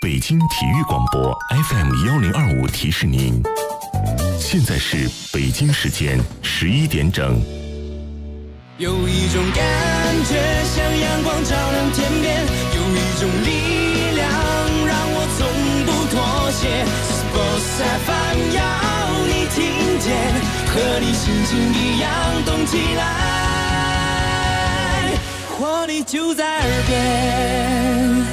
北京体育广播 FM1025提示您，现在是北京时间11点整。 有一种感觉像阳光照亮天边，有一种力量让我从不妥协。Sports FM 要你听见，和你心情一样动起来，活力就在耳边。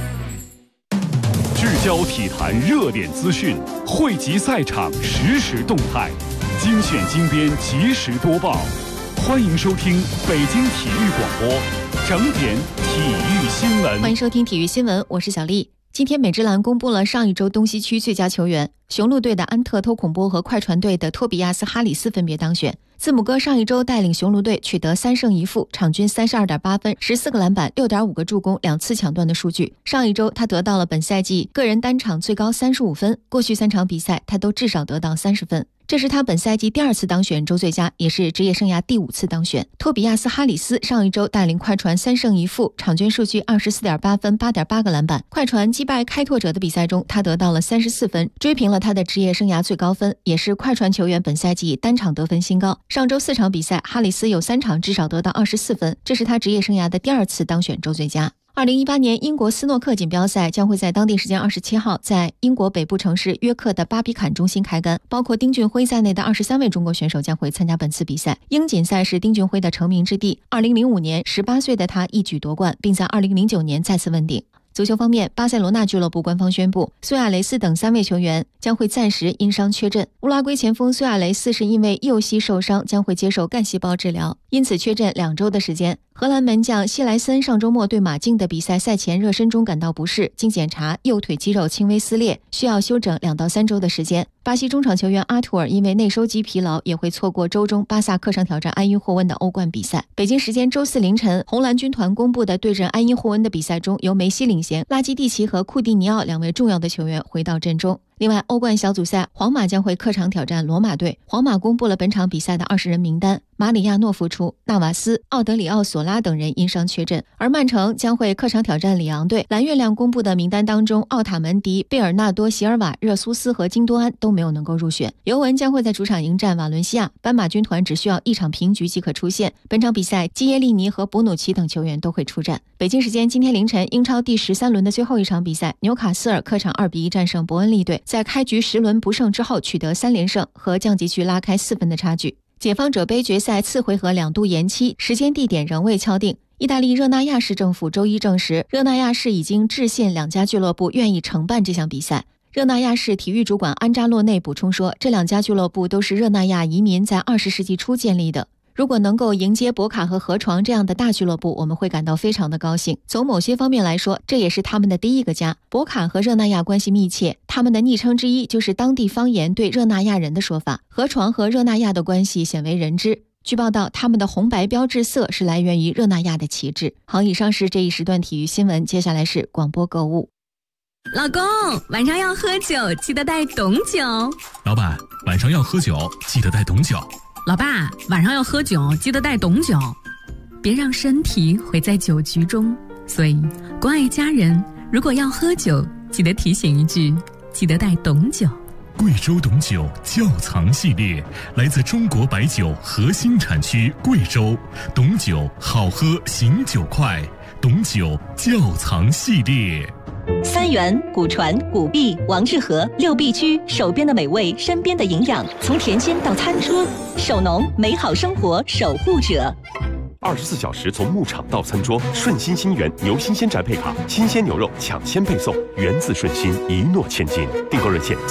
聚焦体坛热点资讯，汇集赛场实时动态，精选精编及时播报。欢迎收听北京体育广播整点体育新闻。 欢迎收听体育新闻，我是小丽。今天美职篮公布了上一周东西区最佳球员，雄鹿队的安特偷孔波和快船队的托比亚斯哈里斯分别当选。字母哥上一周带领雄鹿队取得3胜1负，场均32.8分、14个篮板、6.5个助攻、2次抢断的数据。上一周他得到了本赛季个人单场最高35分，过去3场比赛他都至少得到30分。这是他本赛季第2次当选周最佳，也是职业生涯第5次当选。托比亚斯哈里斯上一周带领快船3胜1负，场均数据24.8分、8.8个篮板。快船击败开拓者的比赛中，他得到了34分，追平了他的职业生涯最高分，也是快船球员本赛季单场得分新高。上周4场比赛，哈里斯有3场至少得到24分，这是他职业生涯的第2次当选周最佳。2018年英国斯诺克锦标赛将会在当地时间27号在英国北部城市约克的巴比坎中心开杆，包括丁俊晖在内的23位中国选手将会参加本次比赛。英锦赛是丁俊晖的成名之地，2005年18岁的他一举夺冠，并在2009年再次问鼎。足球方面，巴塞罗那俱乐部官方宣布，苏亚雷斯等3位球员将会暂时因伤缺阵。乌拉圭前锋苏亚雷斯是因为右膝受伤，将会接受干细胞治疗，因此缺阵2周的时间。荷兰门将希莱森上周末对马竞的比赛赛前热身中感到不适，经检查右腿肌肉轻微撕裂，需要休整2到3周的时间。巴西中场球员阿图尔因为内收肌疲劳，也会错过周中巴萨客场挑战埃因霍温的欧冠比赛。北京时间周4凌晨，红蓝军团公布的对阵埃因霍温的比赛中，由梅西领衔，拉基蒂奇和库蒂尼奥2位重要的球员回到阵中。另外，欧冠小组赛，皇马将会客场挑战罗马队。皇马公布了本场比赛的20人名单，马里亚诺复出，纳瓦斯、奥德里奥索拉等人因伤缺阵。而曼城将会客场挑战里昂队。蓝月亮公布的名单当中，奥塔门迪、贝尔纳多、席尔瓦、热苏斯和金多安都没有能够入选。尤文将会在主场迎战瓦伦西亚，斑马军团只需要1场平局即可出线。本场比赛，基耶利尼和博努奇等球员都会出战。北京时间今天凌晨，英超第13轮的最后一场比赛，纽卡斯尔客场2比1战胜伯恩利队，在开局10轮不胜之后取得3连胜，和降级区拉开4分的差距。解放者杯决赛次回合2度延期，时间地点仍未敲定。意大利热那亚市政府周一证实，热那亚市已经致信2家俱乐部，愿意承办这项比赛。热那亚市体育主管安扎洛内补充说，这2家俱乐部都是热那亚移民在20世纪初建立的。如果能够迎接博卡和河床这样的大俱乐部，我们会感到非常的高兴。从某些方面来说，这也是他们的第一个家。博卡和热那亚关系密切，他们的昵称之一就是当地方言对热那亚人的说法。河床和热那亚的关系鲜为人知。据报道，他们的红白标志色是来源于热那亚的旗帜。好，以上是这一时段体育新闻，接下来是广播购物。 老公，晚上要喝酒，记得带懂酒。 老板，晚上要喝酒，记得带懂酒。 老爸，晚上要喝酒，记得带懂酒，别让身体毁在酒局中。所以，关爱家人，如果要喝酒，记得提醒一句，记得带懂酒。 贵州董酒窖藏系列，来自中国白酒核心产区贵州，董酒好喝，醒酒快，董酒窖藏系列。 三元、古传、古币、王致和6必居，手边的美味，身边的营养，从甜心到餐桌，守农，美好生活守护者。 24小时从牧场到餐桌，顺心新源牛新鲜宅配卡，新鲜牛肉抢先配送，源自顺心，一诺千金。订购热线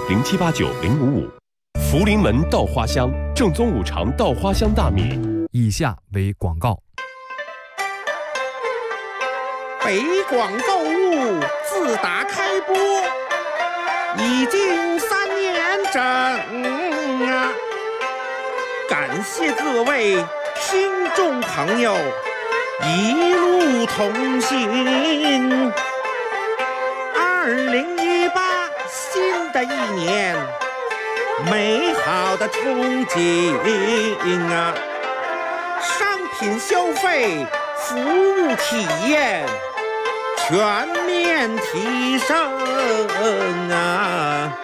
40007890555。福临门稻花香，正宗五常稻花香大米。 以下为广告。 北广购物自打开播已经3年整啊！感谢各位听众朋友一路同行。2018新的一年，美好的憧憬啊！商品消费、服务体验全面提升啊！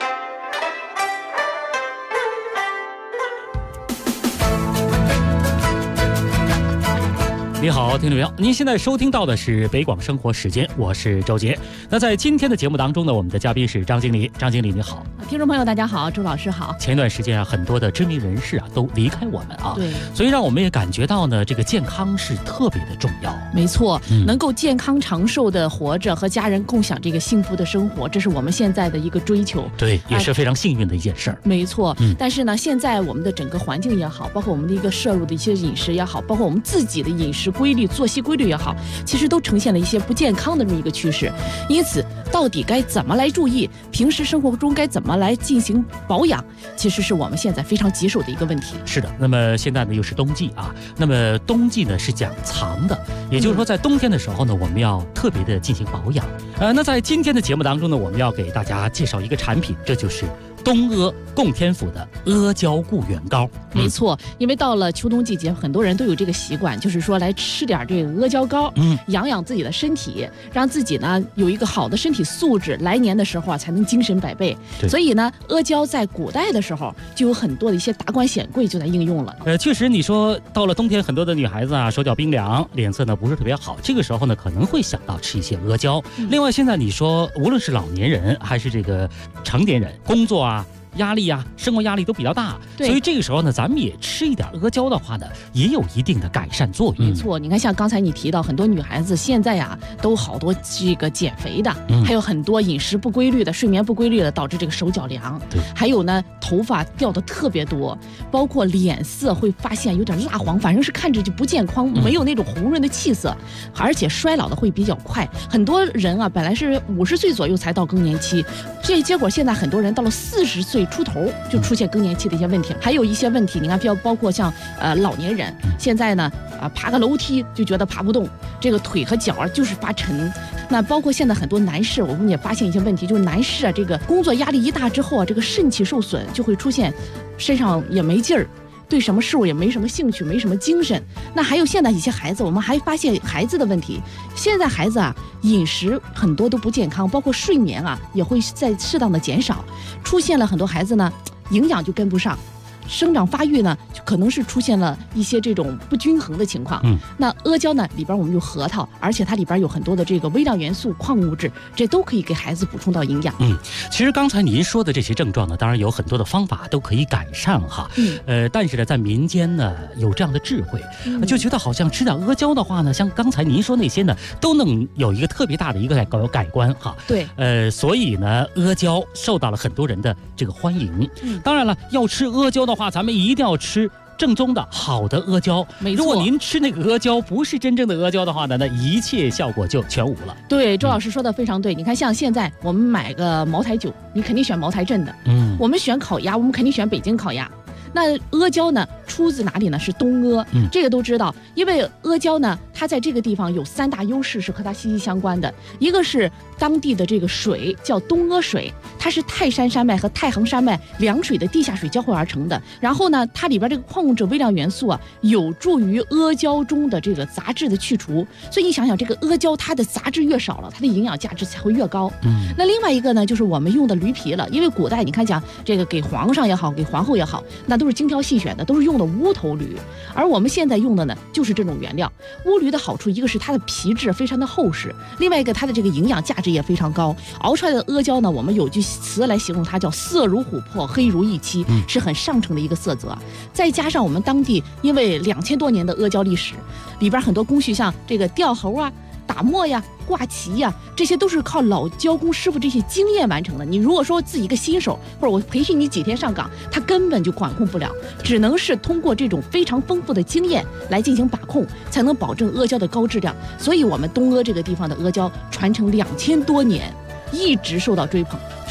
你好，听众朋友，您现在收听到的是北广生活时间，我是周杰。那在今天的节目当中呢，我们的嘉宾是张经理。张经理你好。 听众朋友大家好，周老师好。 前一段时间啊，很多的知名人士啊都离开我们啊， 对， 所以让我们也感觉到呢，这个健康是特别的重要。 没错，能够健康长寿的活着，和家人共享这个幸福的生活，这是我们现在的一个追求。 对，也是非常幸运的一件事儿。 没错，但是呢，现在我们的整个环境也好，包括我们的一个摄入的一些饮食也好，包括我们自己的饮食规律、作息规律也好，其实都呈现了一些不健康的这么一个趋势。因此，到底该怎么来注意？平时生活中该怎么来进行保养？其实是我们现在非常棘手的一个问题。 是的，那么现在呢又是冬季啊，那么冬季呢是讲藏的，也就是说在冬天的时候呢，我们要特别的进行保养。那在今天的节目当中呢，我们要给大家介绍一个产品，这就是东阿供天府的阿胶固元膏。 没错，因为到了秋冬季节，很多人都有这个习惯，就是说来吃点这个阿胶膏，养养自己的身体，让自己呢有一个好的身体素质，来年的时候啊才能精神百倍。所以呢，阿胶在古代的时候就有很多的一些达官显贵就在应用了。 确实，你说到了冬天，很多的女孩子啊手脚冰凉，脸色呢不是特别好，这个时候呢可能会想到吃一些阿胶。另外，现在你说无论是老年人还是这个成年人，工作啊、压力啊，生活压力都比较大，所以这个时候呢，咱们也吃一点阿胶的话呢，也有一定的改善作用。 没错，你看像刚才你提到，很多女孩子现在呀，都好多这个减肥的，还有很多饮食不规律的、睡眠不规律的，导致这个手脚凉。对，还有呢，头发掉的特别多，包括脸色会发现有点蜡黄，反正是看着就不健康，没有那种红润的气色，而且衰老的会比较快。很多人啊，本来是50岁左右才到更年期，结果现在很多人到了40岁出头就出现更年期的一些问题，还有一些问题，你看，包括像老年人，现在呢爬个楼梯就觉得爬不动，这个腿和脚啊就是发沉。那包括现在很多男士，我们也发现一些问题，就是男士啊，这个工作压力一大之后啊，这个肾气受损，就会出现身上也没劲儿，对什么事物也没什么兴趣，没什么精神。那还有现在一些孩子，我们还发现孩子的问题，现在孩子啊饮食很多都不健康，包括睡眠啊也会在适当的减少，出现了很多孩子呢营养就跟不上，生长发育呢就可能是出现了一些这种不均衡的情况。那阿胶呢里边我们有核桃，而且它里边有很多的这个微量元素、矿物质，这都可以给孩子补充到营养。 其实刚才您说的这些症状呢，当然有很多的方法都可以改善哈。但是呢，在民间呢有这样的智慧，就觉得好像吃点阿胶的话呢，像刚才您说那些呢，都能有一个特别大的一个改观哈。 对， 所以呢，阿胶受到了很多人的这个欢迎。当然了，要吃阿胶的话，咱们一定要吃正宗的好的阿胶。如果您吃那个阿胶不是真正的阿胶的话呢，那一切效果就全无了。 对，周老师说的非常对。你看，像现在我们买个茅台酒，你肯定选茅台镇的。我们选烤鸭，我们肯定选北京烤鸭。那阿胶呢，出自哪里呢？是东阿。这个都知道，因为阿胶呢，它在这个地方有3大优势是和它息息相关的。一个是当地的这个水叫东阿水，它是泰山山脉和太行山脉凉水的地下水交汇而成的。然后呢，它里边这个矿物质、微量元素啊，有助于阿胶中的这个杂质的去除。所以你想想，这个阿胶它的杂质越少了，它的营养价值才会越高。那另外一个呢，就是我们用的驴皮了，因为古代你看讲这个给皇上也好，给皇后也好，那都是精挑细选的，都是用的乌头驴，而我们现在用的呢就是这种原料。乌驴的好处，一个是它的皮质非常的厚实，另外一个它的这个营养价值也非常高。熬出来的阿胶呢，我们有句词来形容它，叫色如琥珀，黑如玉漆，是很上乘的一个色泽。再加上我们当地因为2000多年的阿胶历史，里边很多工序，像这个吊猴啊、打磨呀、挂旗呀，这些都是靠老胶工师傅这些经验完成的。你如果说自己一个新手，或者我培训你几天上岗，他根本就管控不了，只能是通过这种非常丰富的经验来进行把控，才能保证阿胶的高质量。所以我们东阿这个地方的阿胶传承2000多年，一直受到追捧。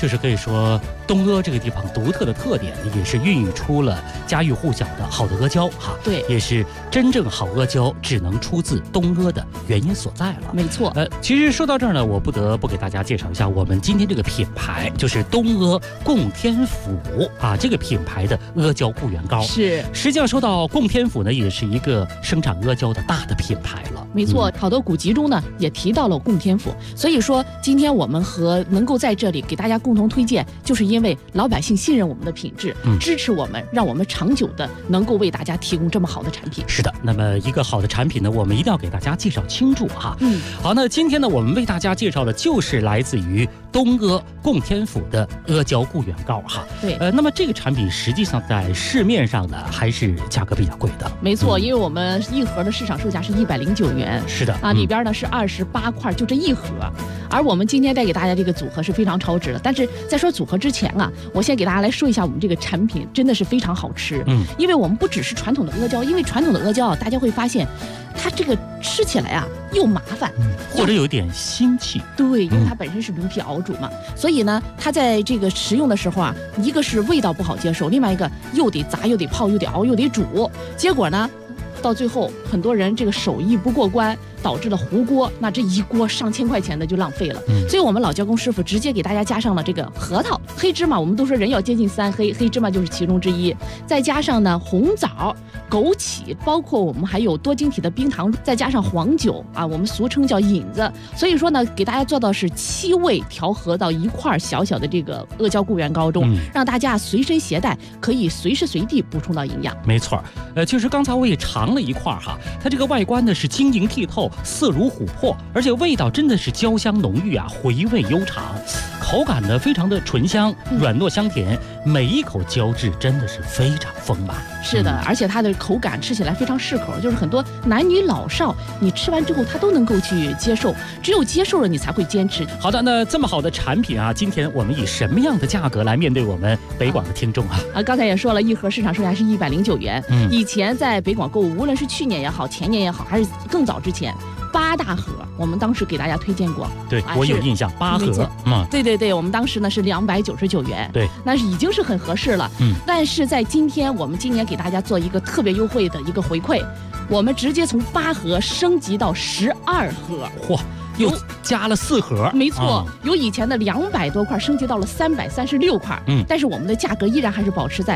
就是可以说东阿这个地方独特的特点，也是孕育出了家喻户晓的好的阿胶哈。 对， 也是真正好阿胶只能出自东阿的原因所在了。 没错。 其实说到这儿呢，我不得不给大家介绍一下我们今天这个品牌，就是东阿供天府啊，这个品牌的阿胶固元膏。 是， 实际上说到供天府呢，也是一个生产阿胶的大的品牌了。 没错，好多古籍中呢也提到了供天府，所以说今天我们能够在这里给大家共同推荐，就是因为老百姓信任我们的品质，支持我们，让我们长久的能够为大家提供这么好的产品。 是的，那么一个好的产品呢，我们一定要给大家介绍清楚哈。好，那今天呢，我们为大家介绍的就是来自于东阿供天府的阿胶固元膏哈。 对， 那么这个产品实际上在市面上呢还是价格比较贵的。 没错，因为我们一盒的市场售价是109元。 是的啊，里边呢是28块，就这一盒。而我们今天带给大家这个组合是非常超值的。但是在说组合之前啊，我先给大家来说一下我们这个产品真的是非常好吃。因为我们不只是传统的阿胶，因为传统的阿胶啊，大家会发现它这个吃起来啊又麻烦， 或者有点腥气。 对，因为它本身是驴皮熬煮嘛，所以呢，它在这个食用的时候啊，一个是味道不好接受，另外一个又得炸又得泡又得熬又得煮，结果呢，到最后很多人这个手艺不过关，导致了糊锅，那这一锅上千块钱的就浪费了。所以我们老胶工师傅直接给大家加上了这个核桃、黑芝麻，我们都说人要接近3黑，黑芝麻就是其中之一，再加上呢红枣、枸杞，包括我们还有多晶体的冰糖，再加上黄酒啊，我们俗称叫引子。所以说呢，给大家做到是7味调和到一块小小的这个阿胶固元膏中，让大家随身携带，可以随时随地补充到营养。 没错，就是刚才我也尝了一块哈，它这个外观呢是晶莹剔透，色如琥珀，而且味道真的是焦香浓郁啊，回味悠长，口感呢非常的醇香，软糯香甜，每一口胶质真的是非常丰满。 是的，而且它的口感吃起来非常适口，就是很多男女老少你吃完之后他都能够去接受，只有接受了你才会坚持。 好的，那这么好的产品啊，今天我们以什么样的价格来面对我们北广的听众啊？ 刚才也说了，一盒市场售价是109元。以前在北广购物，无论是去年也好，前年也好，还是更早之前，8大盒，我们当时给大家推荐过。 对，我有印象，8盒。 对，我们当时呢是299元。 对， 那是已经是很合适了。但是在今天，我们今年给大家做一个特别优惠的一个回馈，我们直接从8盒升级到12盒。 嚯！又加了4盒， 没错，由以前的200多块升级到了336块，但是我们的价格依然还是保持在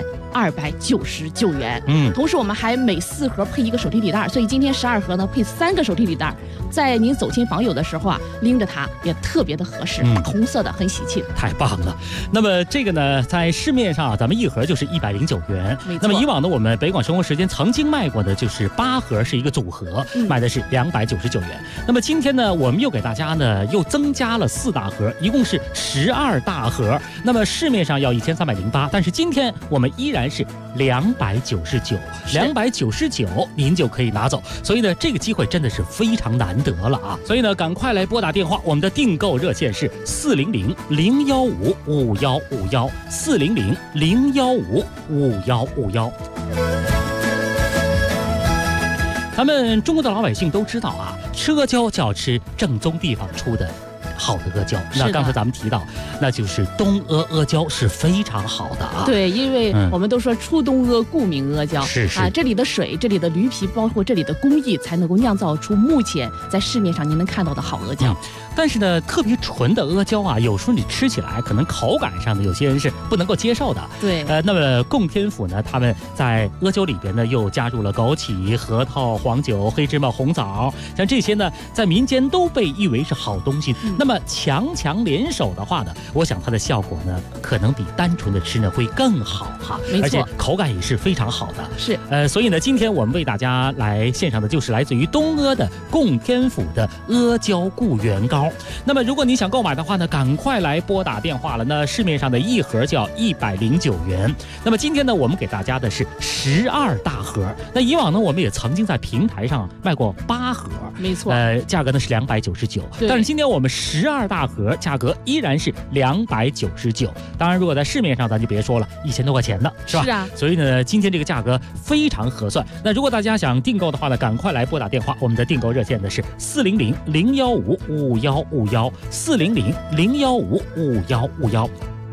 299元，同时我们还每4盒配一个手提礼袋，所以今天12盒呢配3个手提礼袋，在您走亲访友的时候啊，拎着它也特别的合适，大红色的很喜庆， 太棒了。那么这个呢，在市面上啊，咱们一盒就是109元，那么以往呢，我们北广生活时间曾经卖过的就是8盒是一个组合，卖的是299元。那么今天呢，我们又给大家呢又增加了4大盒，一共是12大盒。那么市面上要1308，但是今天我们依然是299，299您就可以拿走。所以呢，这个机会真的是非常难得了啊！所以呢，赶快来拨打电话，我们的订购热线是400-015-5151，400-015-5151。咱们中国的老百姓都知道啊，吃阿胶就要吃正宗地方出的好的阿胶。那刚才咱们提到，那就是东阿阿胶是非常好的啊。 对，因为我们都说出东阿故名阿胶， 是啊，这里的水、这里的驴皮，包括这里的工艺，才能够酿造出目前在市面上您能看到的好阿胶。 但是呢，特别纯的阿胶啊，有时候你吃起来可能口感上的有些人是不能够接受的。 对， 那么供天府呢，他们在阿胶里边呢又加入了枸杞、核桃、黄酒、黑芝麻、红枣，像这些呢，在民间都被誉为是好东西。那么强联手的话呢，我想它的效果呢，可能比单纯的吃呢会更好哈。 没错， 而且口感也是非常好的。 是， 所以呢，今天我们为大家来献上的就是来自于东阿的供天府的阿胶固元膏。那么如果你想购买的话呢，赶快来拨打电话了。那市面上的一盒就要109元。那么今天呢，我们给大家的是12大盒。那以往呢，我们也曾经在平台上卖过8盒， 没错， 价格呢是299。但是今天我们12大盒价格依然是299。当然，如果在市面上咱就别说了，1000多块钱呢，是吧？ 是啊。 所以呢，今天这个价格非常合算。那如果大家想订购的话呢，赶快来拨打电话，我们的订购热线呢是400-015-5151，400-015-5151。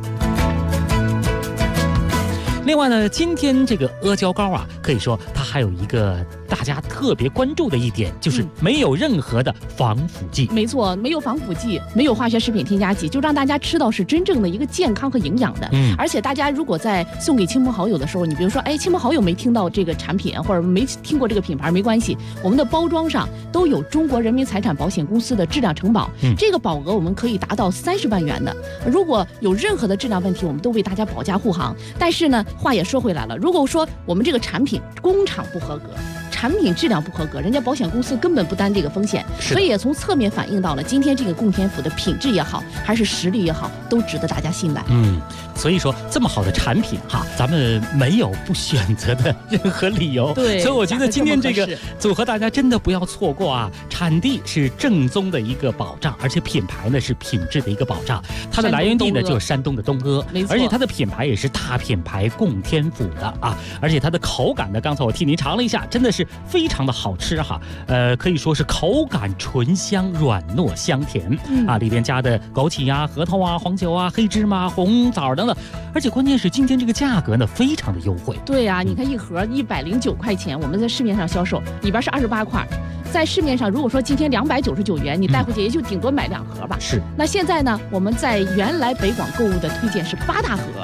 另外呢，今天这个阿胶糕啊，可以说它还有一个大家特别关注的一点，就是没有任何的防腐剂。 没错，没有防腐剂，没有化学食品添加剂，就让大家吃到是真正的一个健康和营养的。而且大家如果在送给亲朋好友的时候，你比如说，亲朋好友没听到这个产品或者没听过这个品牌，没关系，我们的包装上都有中国人民财产保险公司的质量承保，这个保额我们可以达到30万元的。如果有任何的质量问题，我们都为大家保驾护航。但是呢，话也说回来了，如果说我们这个产品工厂不合格，产品质量不合格，人家保险公司根本不担这个风险，所以也从侧面反映到了今天这个供天府的品质也好，还是实力也好，都值得大家信赖。 所以说这么好的产品哈，咱们没有不选择的任何理由。 对， 所以我觉得今天这个组合大家真的不要错过啊！产地是正宗的一个保障，而且品牌呢是品质的一个保障。它的来源地呢就是山东的东阿， 没错， 而且它的品牌也是大品牌供天府的啊，而且它的口感呢，刚才我替您尝了一下，真的是非常的好吃哈。可以说是口感醇香、软糯香甜啊，里边加的枸杞呀、核桃啊、黄酒啊、黑芝麻、红枣等等，而且关键是今天这个价格呢非常的优惠。 对呀，你看一盒109块钱，我们在市面上销售，里边是28块。在市面上，如果说今天299元，你带回去也就顶多买2盒吧。 是。 那现在呢，我们在原来北广购物的推荐是8大盒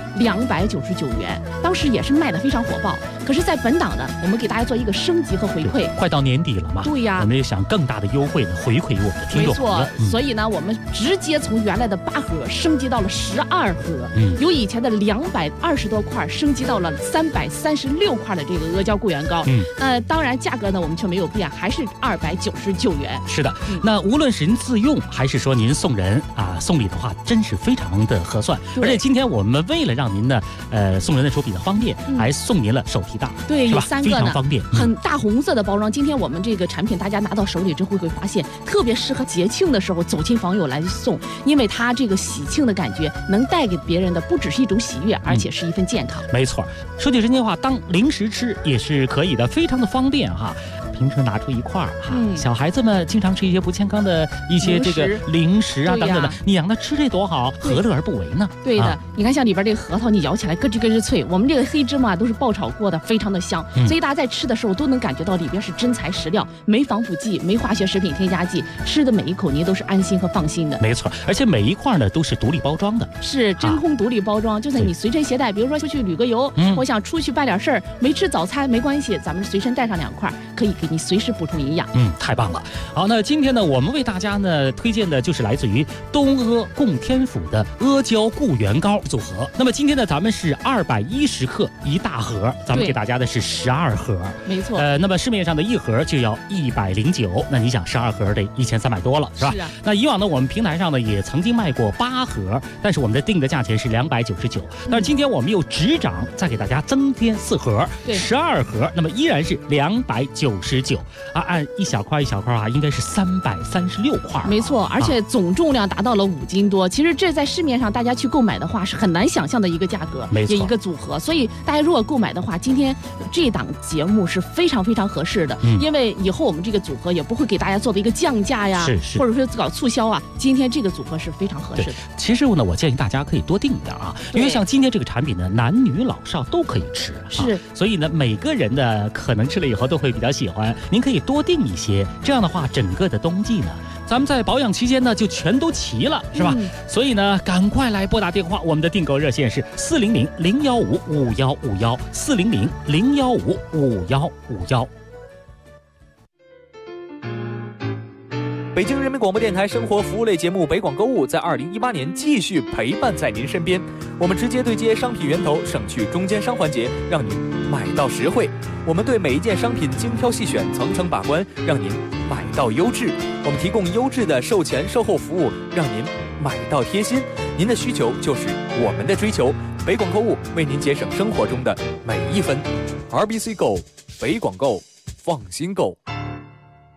，299元，当时也是卖得非常火爆。可是，在本档呢，我们给大家做一个升级和回馈。 快到年底了嘛， 对呀， 我们也想更大的优惠呢回馈于我们的听众。 没错，所以呢，我们直接从原来的8盒升级到了12盒，由以前的220多块升级到了336块的这个阿胶固元糕。当然价格呢我们却没有变，还是299元。 是的，那无论是您自用还是说您送人啊送礼的话，真是非常的合算。而且今天我们为了让您呢送人的时候比较方便，还送您了手提袋。 对，有3个呢， 非常方便， 很大红色的包装。今天我们这个产品大家拿到手里之后会发现，特别适合节庆的时候走亲访友来送，因为它这个喜庆的感觉能带给别人的不只是一种喜悦，而且是一份健康。 没错，说句真心话，当零食吃也是可以的，非常的方便哈。平时拿出一块哈，小孩子们经常吃一些不健康的一些这个零食啊等等的，你让他吃这多好，何乐而不为呢？ 对的，你看像里边这个核桃，你咬起来咯吱咯吱脆，我们这个黑芝麻都是爆炒过的，非常的香，所以大家在吃的时候都能感觉到里边是真材实料，没防腐剂，没化学食品添加剂，吃的每一口您都是安心和放心的。 没错，而且每一块呢都是独立包装的， 是真空独立包装，就算你随身携带，比如说出去旅个游，我想出去办点事儿，没吃早餐没关系，咱们随身带上2块，可以给你随时补充营养。 太棒了。好，那今天呢，我们为大家呢推荐的就是来自于东阿供天府的阿胶固元糕组合。那么今天呢，咱们是210克一大盒，咱们给大家的是12盒。 没错。 那么市面上的一盒就要109，那你想12盒得1300多了，是吧？ 是啊。 那以往呢，我们平台上呢也曾经卖过8盒，但是我们的定的价钱是299。但是今天我们又执掌再给大家增添4盒，12盒，那么依然是299啊，按一小块一小块啊，应该是336块。 没错，而且总重量达到了5斤多。其实这在市面上大家去购买的话是很难想象的一个价格，也一个组合。所以大家如果购买的话，今天这档节目是非常非常合适的，因为以后我们这个组合也不会给大家做的一个降价呀，或者说搞促销啊。今天这个组合是非常合适的。 其实呢，我建议大家可以多订一点啊，因为像今天这个产品呢，男女老少都可以吃， 是， 所以呢，每个人呢可能吃了以后都会比较喜欢。您可以多订一些，这样的话，整个的冬季呢，咱们在保养期间呢就全都齐了，是吧？所以呢，赶快来拨打电话，我们的订购热线是400-015-5151，400-015-5151。 北京人民广播电台生活服务类节目《北广购物》在2018年继续陪伴在您身边。我们直接对接商品源头，省去中间商环节，让您买到实惠。我们对每一件商品精挑细选，层层把关，让您买到优质。我们提供优质的售前售后服务，让您买到贴心。您的需求就是我们的追求。北广购物为您节省生活中的每一分。RBC Go， 北广购，放心购。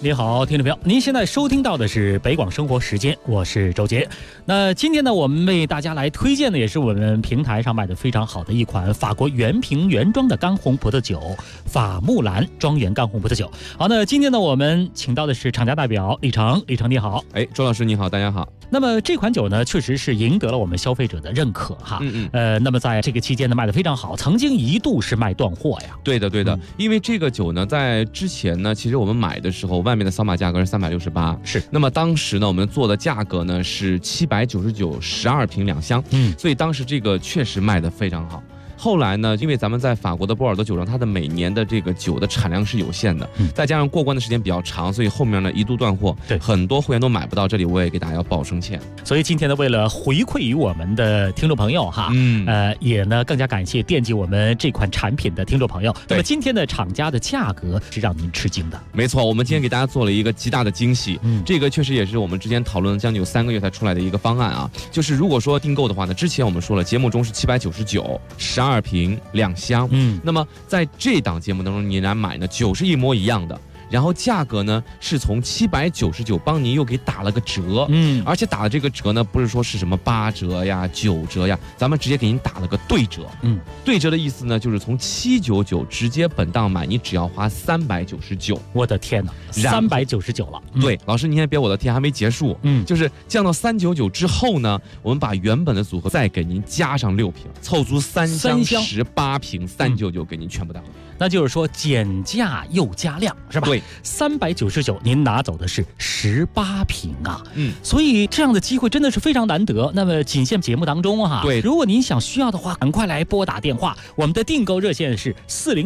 你好，听众朋友，您现在收听到的是北广生活时间，我是周杰。那今天呢，我们为大家来推荐的也是我们平台上卖的非常好的一款法国原瓶原装的干红葡萄酒——法木兰庄园干红葡萄酒。好，那今天呢，我们请到的是厂家代表李成，李成你好。 周老师你好，大家好。 那么这款酒呢，确实是赢得了我们消费者的认可哈。那么在这个期间呢，卖得非常好，曾经一度是卖断货呀。 对的，因为这个酒呢，在之前呢，其实我们买的时候，外面的扫码价格是368， 是。 那么当时呢，我们做的价格呢是799，12瓶2箱，所以当时这个确实卖得非常好。后来呢，因为咱们在法国的波尔多酒庄，它的每年的这个酒的产量是有限的，再加上过关的时间比较长，所以后面呢一度断货， 对， 很多会员都买不到。这里我也给大家要报声歉。 所以今天呢，为了回馈于我们的听众朋友哈，也呢更加感谢惦记我们这款产品的听众朋友。那么今天的厂家的价格是让您吃惊的。 没错，我们今天给大家做了一个极大的惊喜。这个确实也是我们之前讨论了将近有3个月才出来的一个方案啊。就是如果说订购的话呢，之前我们说了，节目中是799，12瓶2箱。那么在这档节目当中，你来买呢，酒是一模一样的。然后价格呢是从799帮您又给打了个折，而且打的这个折呢不是说是什么8折呀、9折呀，咱们直接给您打了个对折。对折的意思呢就是从799直接本档买，你只要花399。 我的天哪，399了。 对，老师您先别我的天，还没结束。就是降到399之后呢，我们把原本的组合再给您加上6瓶，凑足3箱18瓶，399给您全部带回来。 那就是说减价又加量，是吧？ 对 ，399您拿走的是18瓶啊。所以这样的机会真的是非常难得。那么仅限节目当中哈， 对， 如果您想需要的话，赶快来拨打电话，我们的订购热线是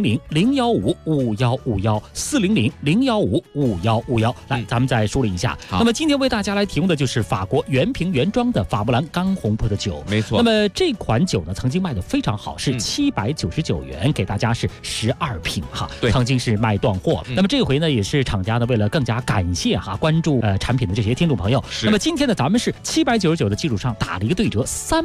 400-015-5151，400-015-5151。来，咱们再梳理一下。那么今天为大家来提供的就是法国原瓶原装的法木兰干红葡萄酒。 没错。 那么这款酒呢，曾经卖得非常好，是799元，给大家是12瓶哈，曾经是卖断货。那么这回呢，也是厂家呢为了更加感谢哈关注产品的这些听众朋友，那么今天呢，咱们是799的基础上打了一个对折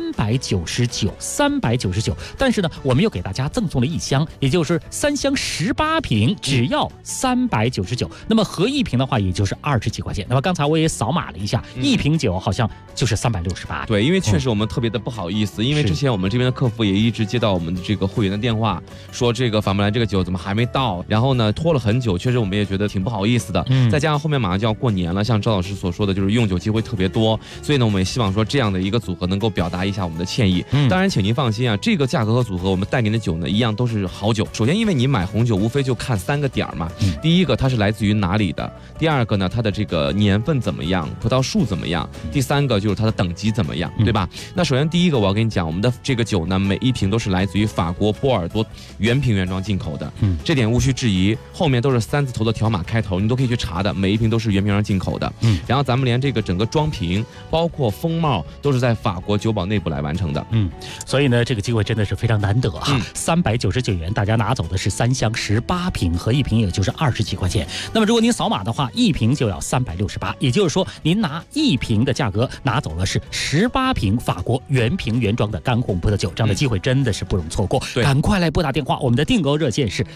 ，399，但是呢，我们又给大家赠送了1箱，也就是3箱18瓶，只要399。那么合1瓶的话，也就是20几块钱。那么刚才我也扫码了一下，1瓶酒好像就是368。 对，因为确实我们特别的不好意思，因为之前我们这边的客服也一直接到我们的这个会员的电话，说这个法木兰这个酒怎么还没到，然后呢拖了很久，确实我们也觉得挺不好意思的。再加上后面马上就要过年了，像赵老师所说的，就是用酒机会特别多，所以呢我们也希望说这样的一个组合能够表达一下我们的歉意。当然请您放心啊，这个价格和组合我们带您的酒呢一样都是好酒。首先因为你买红酒无非就看3个点嘛，第一个它是来自于哪里的，第二个呢它的这个年份怎么样，葡萄树怎么样，第3个就是它的等级怎么样，对吧？那首先第一个我要跟你讲，我们的这个酒呢每1瓶都是来自于法国波尔多原瓶原装进口的，这点无需质疑，后面都是3字头的条码开头，你都可以去查的，每1瓶都是原瓶原装进口的。然后咱们连这个整个装瓶包括封帽都是在法国酒保内部来完成的。 所以呢这个机会真的是非常难得哈，399元大家拿走的是3箱18瓶，合1瓶也就是20几块钱。那么如果您扫码的话，1瓶就要368，也就是说您拿1瓶的价格拿走了是18瓶法国原瓶原装的干红葡萄酒，这样的机会真的是不容错过。赶快来拨打电话，我们的订购热线是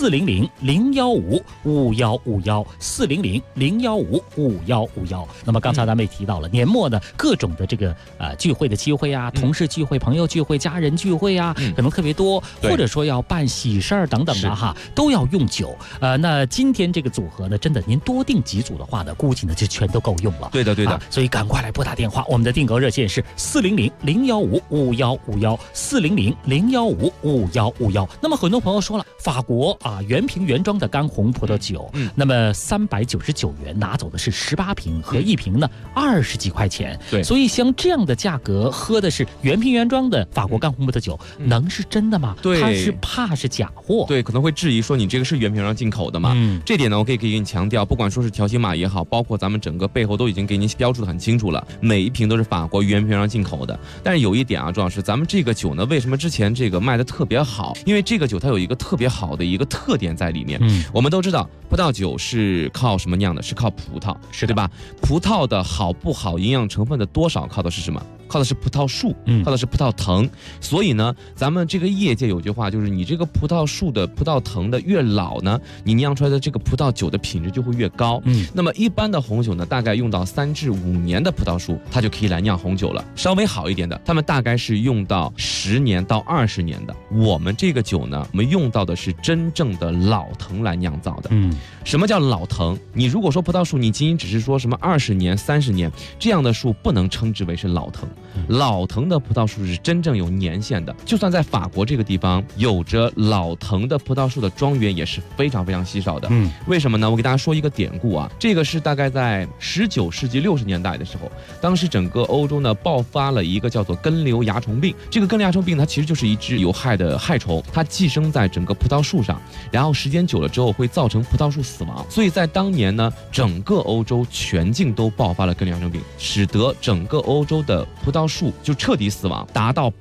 400-015-5151，400-015-5151。那么刚才咱们也提到了，年末呢各种的这个聚会的机会啊，同事聚会、朋友聚会、家人聚会啊，可能特别多，或者说要办喜事儿等等的哈，都要用酒。那今天这个组合呢，真的您多订几组的话呢，估计呢就全都够用了。 对的， 所以赶快来拨打电话，我们的订购热线是400-015-5151，400-015-5151。那么很多朋友说了，法国原瓶原装的干红葡萄酒，那么399元拿走的是18瓶，合1瓶呢20几块钱。 对， 所以像这样的价格喝的是原瓶原装的法国干红葡萄酒，能是真的吗？ 对， 它是怕是假货。 对，可能会质疑说你这个是原瓶原装进口的嘛？这点呢，我可以给你强调，不管说是条形码也好，包括咱们整个背后都已经给您标注的很清楚了，每1瓶都是法国原瓶原装进口的。但是有一点啊，朱老师，咱们这个酒呢，为什么之前这个卖的特别好？因为这个酒它有一个特别好的一个特点在里面。我们都知道葡萄酒是靠什么酿的？是靠葡萄， 是对吧？葡萄的好不好，营养成分的多少靠的是什么？ 靠的是葡萄树，靠的是葡萄藤。所以呢，咱们这个业界有句话，就是你这个葡萄树的葡萄藤的越老呢，你酿出来的这个葡萄酒的品质就会越高。那么一般的红酒呢，大概用到3至5年的葡萄树，它就可以来酿红酒了。稍微好一点的，他们大概是用到10年到20年的。我们这个酒呢，我们用到的是真正的老藤来酿造的。什么叫老藤？你如果说葡萄树，你仅仅只是说什么20年、30年这样的树，不能称之为是老藤。老藤的葡萄树是真正有年限的，就算在法国这个地方有着老藤的葡萄树的庄园也是非常非常稀少的。为什么呢？我给大家说一个典故啊，这个是大概在19世纪60年代的时候，当时整个欧洲呢爆发了一个叫做根瘤蚜虫病。这个根瘤蚜虫病它其实就是一只有害的害虫，它寄生在整个葡萄树上，然后时间久了之后会造成葡萄树死亡。所以在当年呢，整个欧洲全境都爆发了根瘤蚜虫病，使得整个欧洲的葡萄树就彻底死亡，达到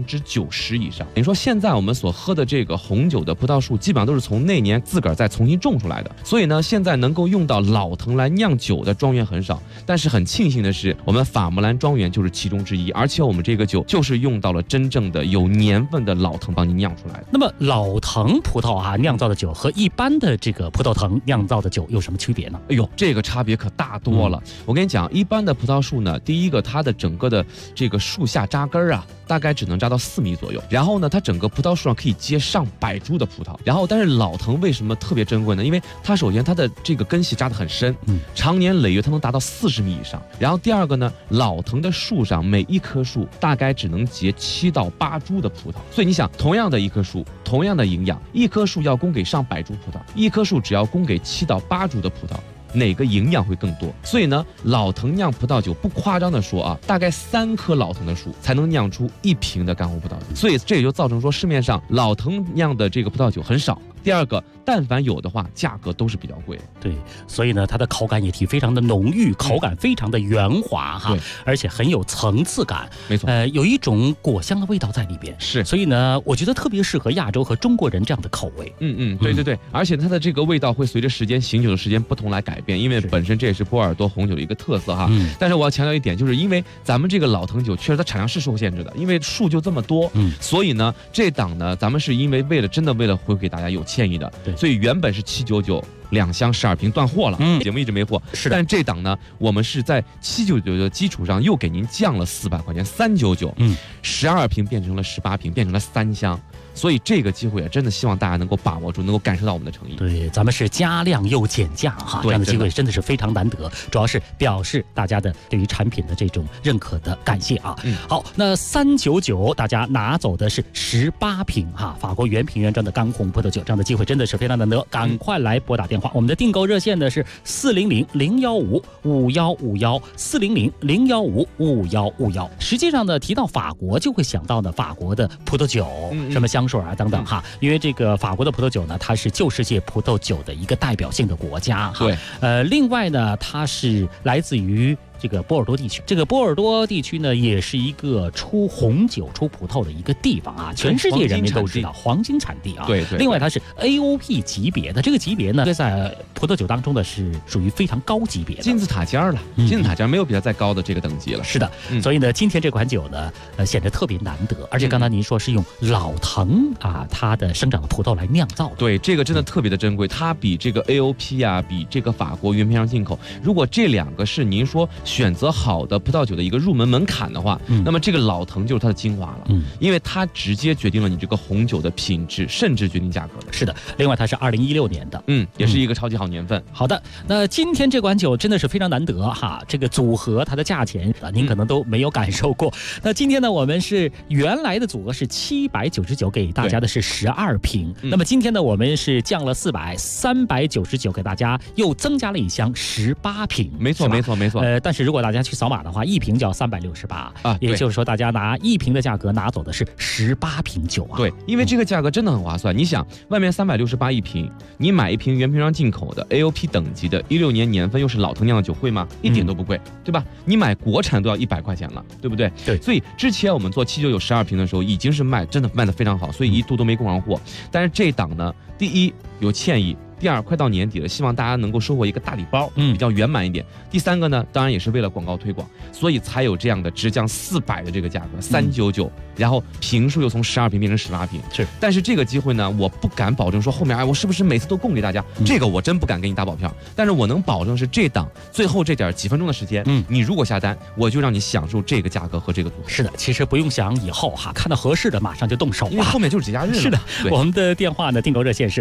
90%以上。等于说现在我们所喝的这个红酒的葡萄树基本上都是从那年自个儿再重新种出来的。所以呢，现在能够用到老藤来酿酒的庄园很少，但是很庆幸的是，我们法穆兰庄园就是其中之一，而且我们这个酒就是用到了真正的有年份的老藤帮你酿出来的。 那么老藤葡萄啊酿造的酒和一般的这个葡萄藤酿造的酒有什么区别呢？ 哎呦，这个差别可大多了。我跟你讲，一般的葡萄树呢，第一个它的整个的这个树下扎根啊，大概只能扎到4米左右。然后呢，它整个葡萄树上可以结上百株的葡萄。然后，但是老藤为什么特别珍贵呢？因为它首先它的这个根系扎得很深，长年累月它能达到40米以上。然后第二个呢，老藤的树上每一棵树大概只能结7到8株的葡萄。所以你想，同样的一棵树，同样的营养，一棵树要供给上百株葡萄，一棵树只要供给7到8株的葡萄，哪个营养会更多？所以呢，老藤酿葡萄酒不夸张的说啊，大概3棵老藤的树才能酿出1瓶的干红葡萄酒。所以这也就造成说市面上老藤酿的这个葡萄酒很少。第二个，但凡有的话，价格都是比较贵的。 对，所以呢，它的口感也非常的浓郁，口感非常的圆滑哈，而且很有层次感。 没错， 有一种果香的味道在里边。 是， 所以呢，我觉得特别适合亚洲和中国人这样的口味。 对，而且它的这个味道会随着时间醒酒的时间不同来改变，因为本身这也是波尔多红酒的一个特色哈。但是我要强调一点，就是因为咱们这个老藤酒确实它产量是受限制的，因为树就这么多，所以呢，这档呢，咱们是因为真的为了回给大家有歉意的，所以原本是799。2箱12瓶断货了，节目一直没货。 是， 但这档呢，我们是在799的基础上又给您降了400块钱，399，12瓶变成了18瓶，变成了3箱。所以这个机会也真的希望大家能够把握住，能够感受到我们的诚意。 对，咱们是加量又减价哈，这样的机会真的是非常难得，主要是表示大家的对于产品的这种认可的感谢啊。好，那399大家拿走的是18瓶哈，法国原瓶原装的干红葡萄酒，这样的机会真的是非常难得，赶快来拨打电话。我们的订购热线呢是400-015-5151，400-015-5151。实际上呢，提到法国就会想到呢法国的葡萄酒，什么香水啊等等哈，因为这个法国的葡萄酒呢，它是旧世界葡萄酒的一个代表性的国家哈。另外呢，它是来自于这个波尔多地区，这个波尔多地区呢，也是一个出红酒、出葡萄的一个地方啊，全世界人民都知道黄金产地啊。 对。 另外，它是 AOP 级别的，这个级别呢，在葡萄酒当中呢是属于非常高级别的金字塔尖了，金字塔尖没有比它再高的这个等级了。 是的，所以呢，今天这款酒呢，显得特别难得，而且刚才您说是用老藤啊，它的生长的葡萄来酿造的。 对，这个真的特别的珍贵，它比这个 AOP 啊，比这个法国原瓶上进口，如果这2个是您说选择好的葡萄酒的一个入门门槛的话，那么这个老藤就是它的精华了，因为它直接决定了你这个红酒的品质，甚至决定价格的。 是的，另外它是2016年的， 也是一个超级好年份。 好的，那今天这款酒真的是非常难得哈，这个组合它的价钱您可能都没有感受过。那今天呢，我们是原来的组合是799，给大家的是12瓶，那么今天呢，我们是降了400，399给大家又增加了1箱18瓶。 没错。 但是如果大家去扫码的话，1瓶就要368啊，也就是说大家拿1瓶的价格拿走的是18瓶酒啊。 对，因为这个价格真的很划算。你想，外面368一瓶，你买1瓶原瓶上进口的 AOP 等级的16年年份又是老藤酿的酒贵吗？一点都不贵，对吧？你买国产都要100块钱了，对不对？ 对。 所以之前我们做799 12瓶的时候，已经是真的卖得非常好，所以一度都没供上货。但是这档呢，第一有歉意， 第二，快到年底了，希望大家能够收获一个大礼包，比较圆满一点。第三个呢，当然也是为了广告推广，所以才有这样的直降400的这个价格，399，然后屏数又从12屏变成18屏。 是， 但是这个机会呢，我不敢保证说后面我是不是每次都供给大家，这个我真不敢给你打保票。但是我能保证是这档最后这点几分钟的时间，你如果下单，我就让你享受这个价格和这个组合。 是的，其实不用想以后哈，看到合适的马上就动手， 因为后面就是节假日了。 是的，我们的电话呢，订购热线是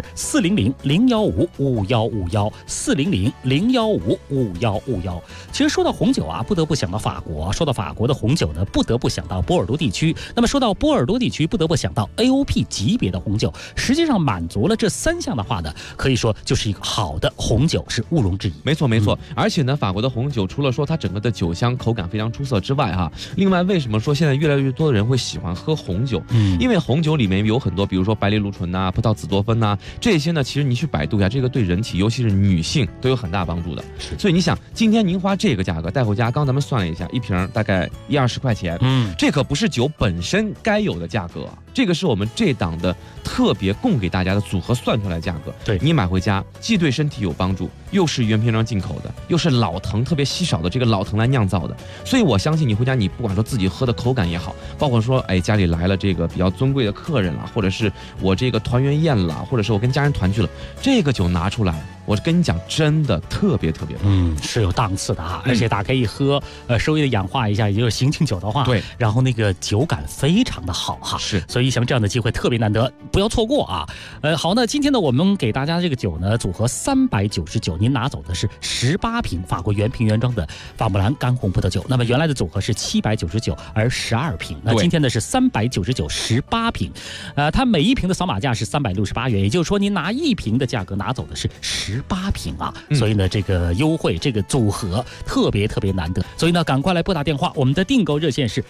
400-015-5151，400-015-5151。其实说到红酒啊，不得不想到法国；说到法国的红酒呢，不得不想到波尔多地区。那么说到波尔多地区，不得不想到 AOP 级别的红酒。实际上满足了这3项的话呢，可以说就是一个好的红酒，是毋庸置疑。 没错没错，而且呢，法国的红酒除了说它整个的酒香口感非常出色之外哈，另外为什么说现在越来越多的人会喜欢喝红酒？因为红酒里面有很多，比如说白藜芦醇呐、葡萄紫多酚呐，这些呢，其实你去百度一下，这个对人体，尤其是女性都有很大帮助的。所以你想，今天您花这个价格带回家，刚咱们算了一下，一瓶大概10-20块钱，这可不是酒本身该有的价格啊，这个是我们这档的特别供给大家的组合算出来的价格。 对， 你买回家既对身体有帮助，又是原瓶装进口的，又是老藤特别稀少的这个老藤来酿造的，所以我相信你回家，你不管说自己喝的口感也好，包括说家里来了这个比较尊贵的客人了，或者是我这个团圆宴了，或者是我跟家人团聚了，这个酒拿出来，我跟你讲，真的特别特别棒， 是有档次的哈，而且打开一喝，稍微的氧化一下，也就是醒醒酒的话， 对， 然后那个酒感非常的好哈， 是， 所以像这样的机会特别难得，不要错过啊。好，那今天呢，我们给大家这个酒呢，组合399，您拿走的是18瓶法国原瓶原装的法姆兰干红葡萄酒，那么原来的组合是799，而12瓶，那今天呢是399，18瓶，它每一瓶的扫码价是368元，也就是说您拿1瓶的价格拿走的是18瓶啊，所以呢这个优惠这个组合特别特别难得，所以呢赶快来拨打电话，我们的订购热线是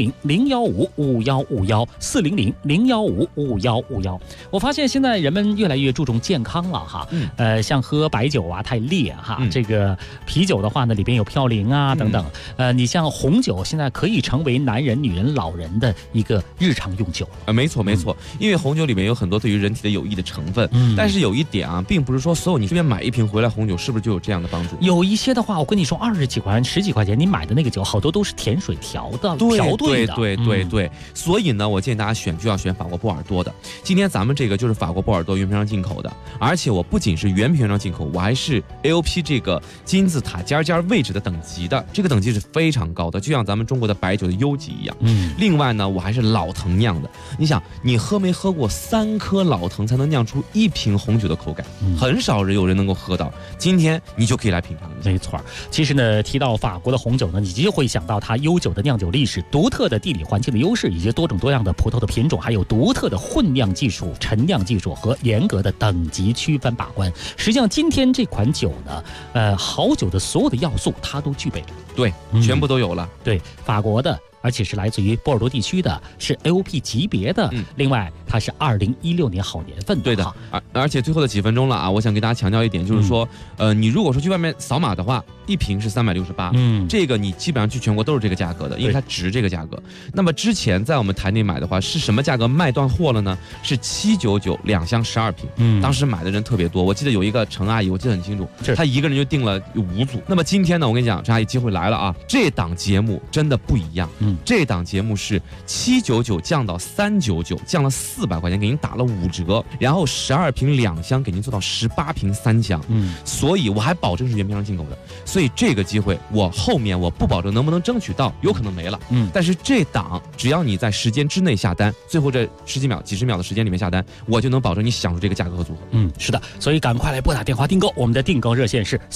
400-015-5151，400-015-5151。我发现现在人们越来越注重健康了哈，像喝白酒啊太烈哈，这个啤酒的话呢里边有嘌呤啊等等，你像红酒现在可以成为男人、女人、老人的一个日常用酒。 没错没错，因为红酒里面有很多对于人体的有益的成分，但是有一点啊，并不是说所有你这边买一瓶回来红酒是不是就有这样的帮助？ 有一些的话，我跟你说20几块、10几块钱，你买的那个酒好多都是甜水调的、调兑的。 对，所以呢，我建议大家选就要选法国波尔多的。今天咱们这个就是法国波尔多原瓶装进口的，而且我不仅是原瓶装进口，我还是 AOP 这个金字塔尖位置的等级的，这个等级是非常高的，就像咱们中国的白酒的优级一样。另外呢，我还是老藤酿的。你想，你喝没喝过3颗老藤才能酿出1瓶红酒的口感？很少有人能够喝到。今天你就可以来品尝一下。 没错，其实呢，提到法国的红酒呢，你就会想到它悠久的酿酒历史、独特的地理环境的优势，以及多种多样的葡萄的品种，还有独特的混酿技术、陈酿技术和严格的等级区分把关。实际上，今天这款酒呢，好酒的所有的要素它都具备了。 对，全部都有了。 对，法国的。而且是来自于波尔多地区的，是 AOP 级别的。另外，它是2016年好年份的。 对的，而且最后的几分钟了啊，我想给大家强调一点，就是说，你如果说去外面扫码的话，1瓶是368，这个你基本上去全国都是这个价格的，因为它值这个价格。那么之前在我们台内买的话，是什么价格卖断货了呢？是799，2箱12瓶。当时买的人特别多，我记得有一个陈阿姨，我记得很清楚，她一个人就订了5组。那么今天呢，我跟你讲，陈阿姨机会来了啊，这档节目真的不一样。这档节目是799降到399，降了400块钱，给您打了5折，然后12瓶2箱给您做到18瓶3箱。所以我还保证是原瓶装进口的。所以这个机会我后面我不保证能不能争取到，有可能没了。但是这档只要你在时间之内下单，最后这10几秒、几十秒的时间里面下单，我就能保证你享受这个价格和组合。 是的，所以赶快来拨打电话订购，我们的订购热线是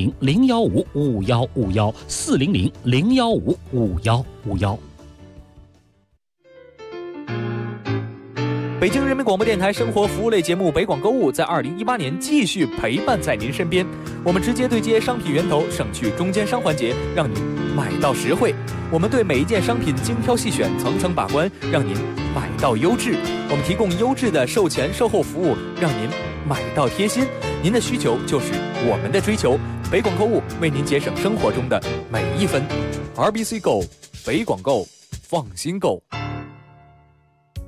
400-015-5151，400-015-5151。 北京人民广播电台生活服务类节目北广购物在2018年继续陪伴在您身边，我们直接对接商品源头，省去中间商环节，让您买到实惠。我们对每一件商品精挑细选，层层把关，让您买到优质。我们提供优质的售前售后服务，让您买到贴心。您的需求就是我们的追求，北广购物为您节省生活中的每一分。RBC Go， 北广购，放心购。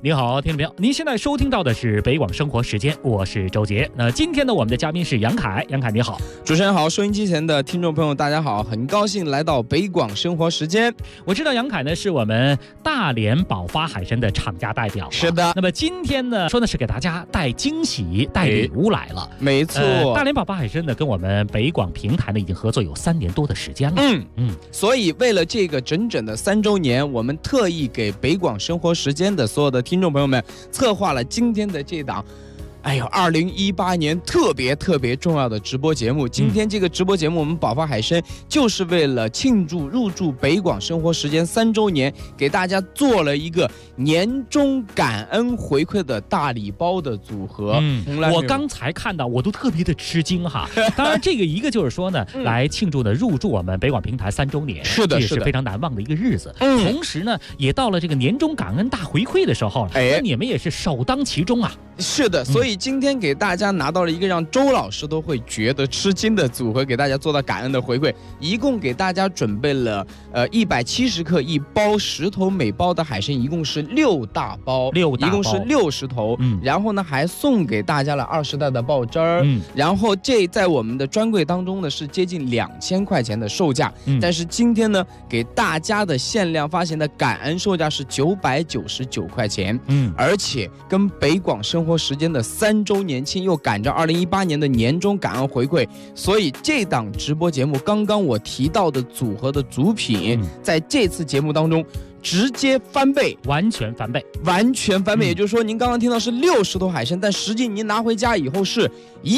你好，听众朋友，您现在收听到的是北广生活时间，我是周杰。那今天呢，我们的嘉宾是杨凯，杨凯你好。 主持人好，收音机前的听众朋友大家好，很高兴来到北广生活时间。 我知道杨凯呢是我们大连宝发海参的厂家代表， 是的。 那么今天呢，说的是给大家带惊喜、带礼物来了。 没错， 大连宝发海参呢跟我们北广平台呢已经合作有3年多的时间了。 所以为了这个整整的3周年，我们特意给北广生活时间的所有的听众朋友们策划了今天的这档2018年特别重要的直播节目。今天这个直播节目，我们宝发海参就是为了庆祝入驻北广生活时间3周年，给大家做了一个年终感恩回馈的大礼包的组合。 我刚才看到，我都特别的吃惊哈。当然，这个一个就是说呢，来庆祝呢入驻我们北广平台3周年， 是的， 这也是非常难忘的一个日子。同时呢，也到了这个年终感恩大回馈的时候，那你们也是首当其冲啊。 是的，所以今天给大家拿到了一个让周老师都会觉得吃惊的组合，给大家做到感恩的回馈。一共给大家准备了170克1包10头每包的海参，一共是6大包，一共是60头。然后呢，还送给大家了20袋的爆汁儿。然后这在我们的专柜当中呢是接近2000块钱的售价，但是今天呢给大家的限量发行的感恩售价是999块钱。而且跟北广生活时间的3周年庆又赶着2018年的年终感恩回馈，所以这档直播节目刚刚我提到的组合的主品，在这次节目当中直接翻倍， 完全翻倍。 也就是说，您刚刚听到是60头海参，但实际您拿回家以后是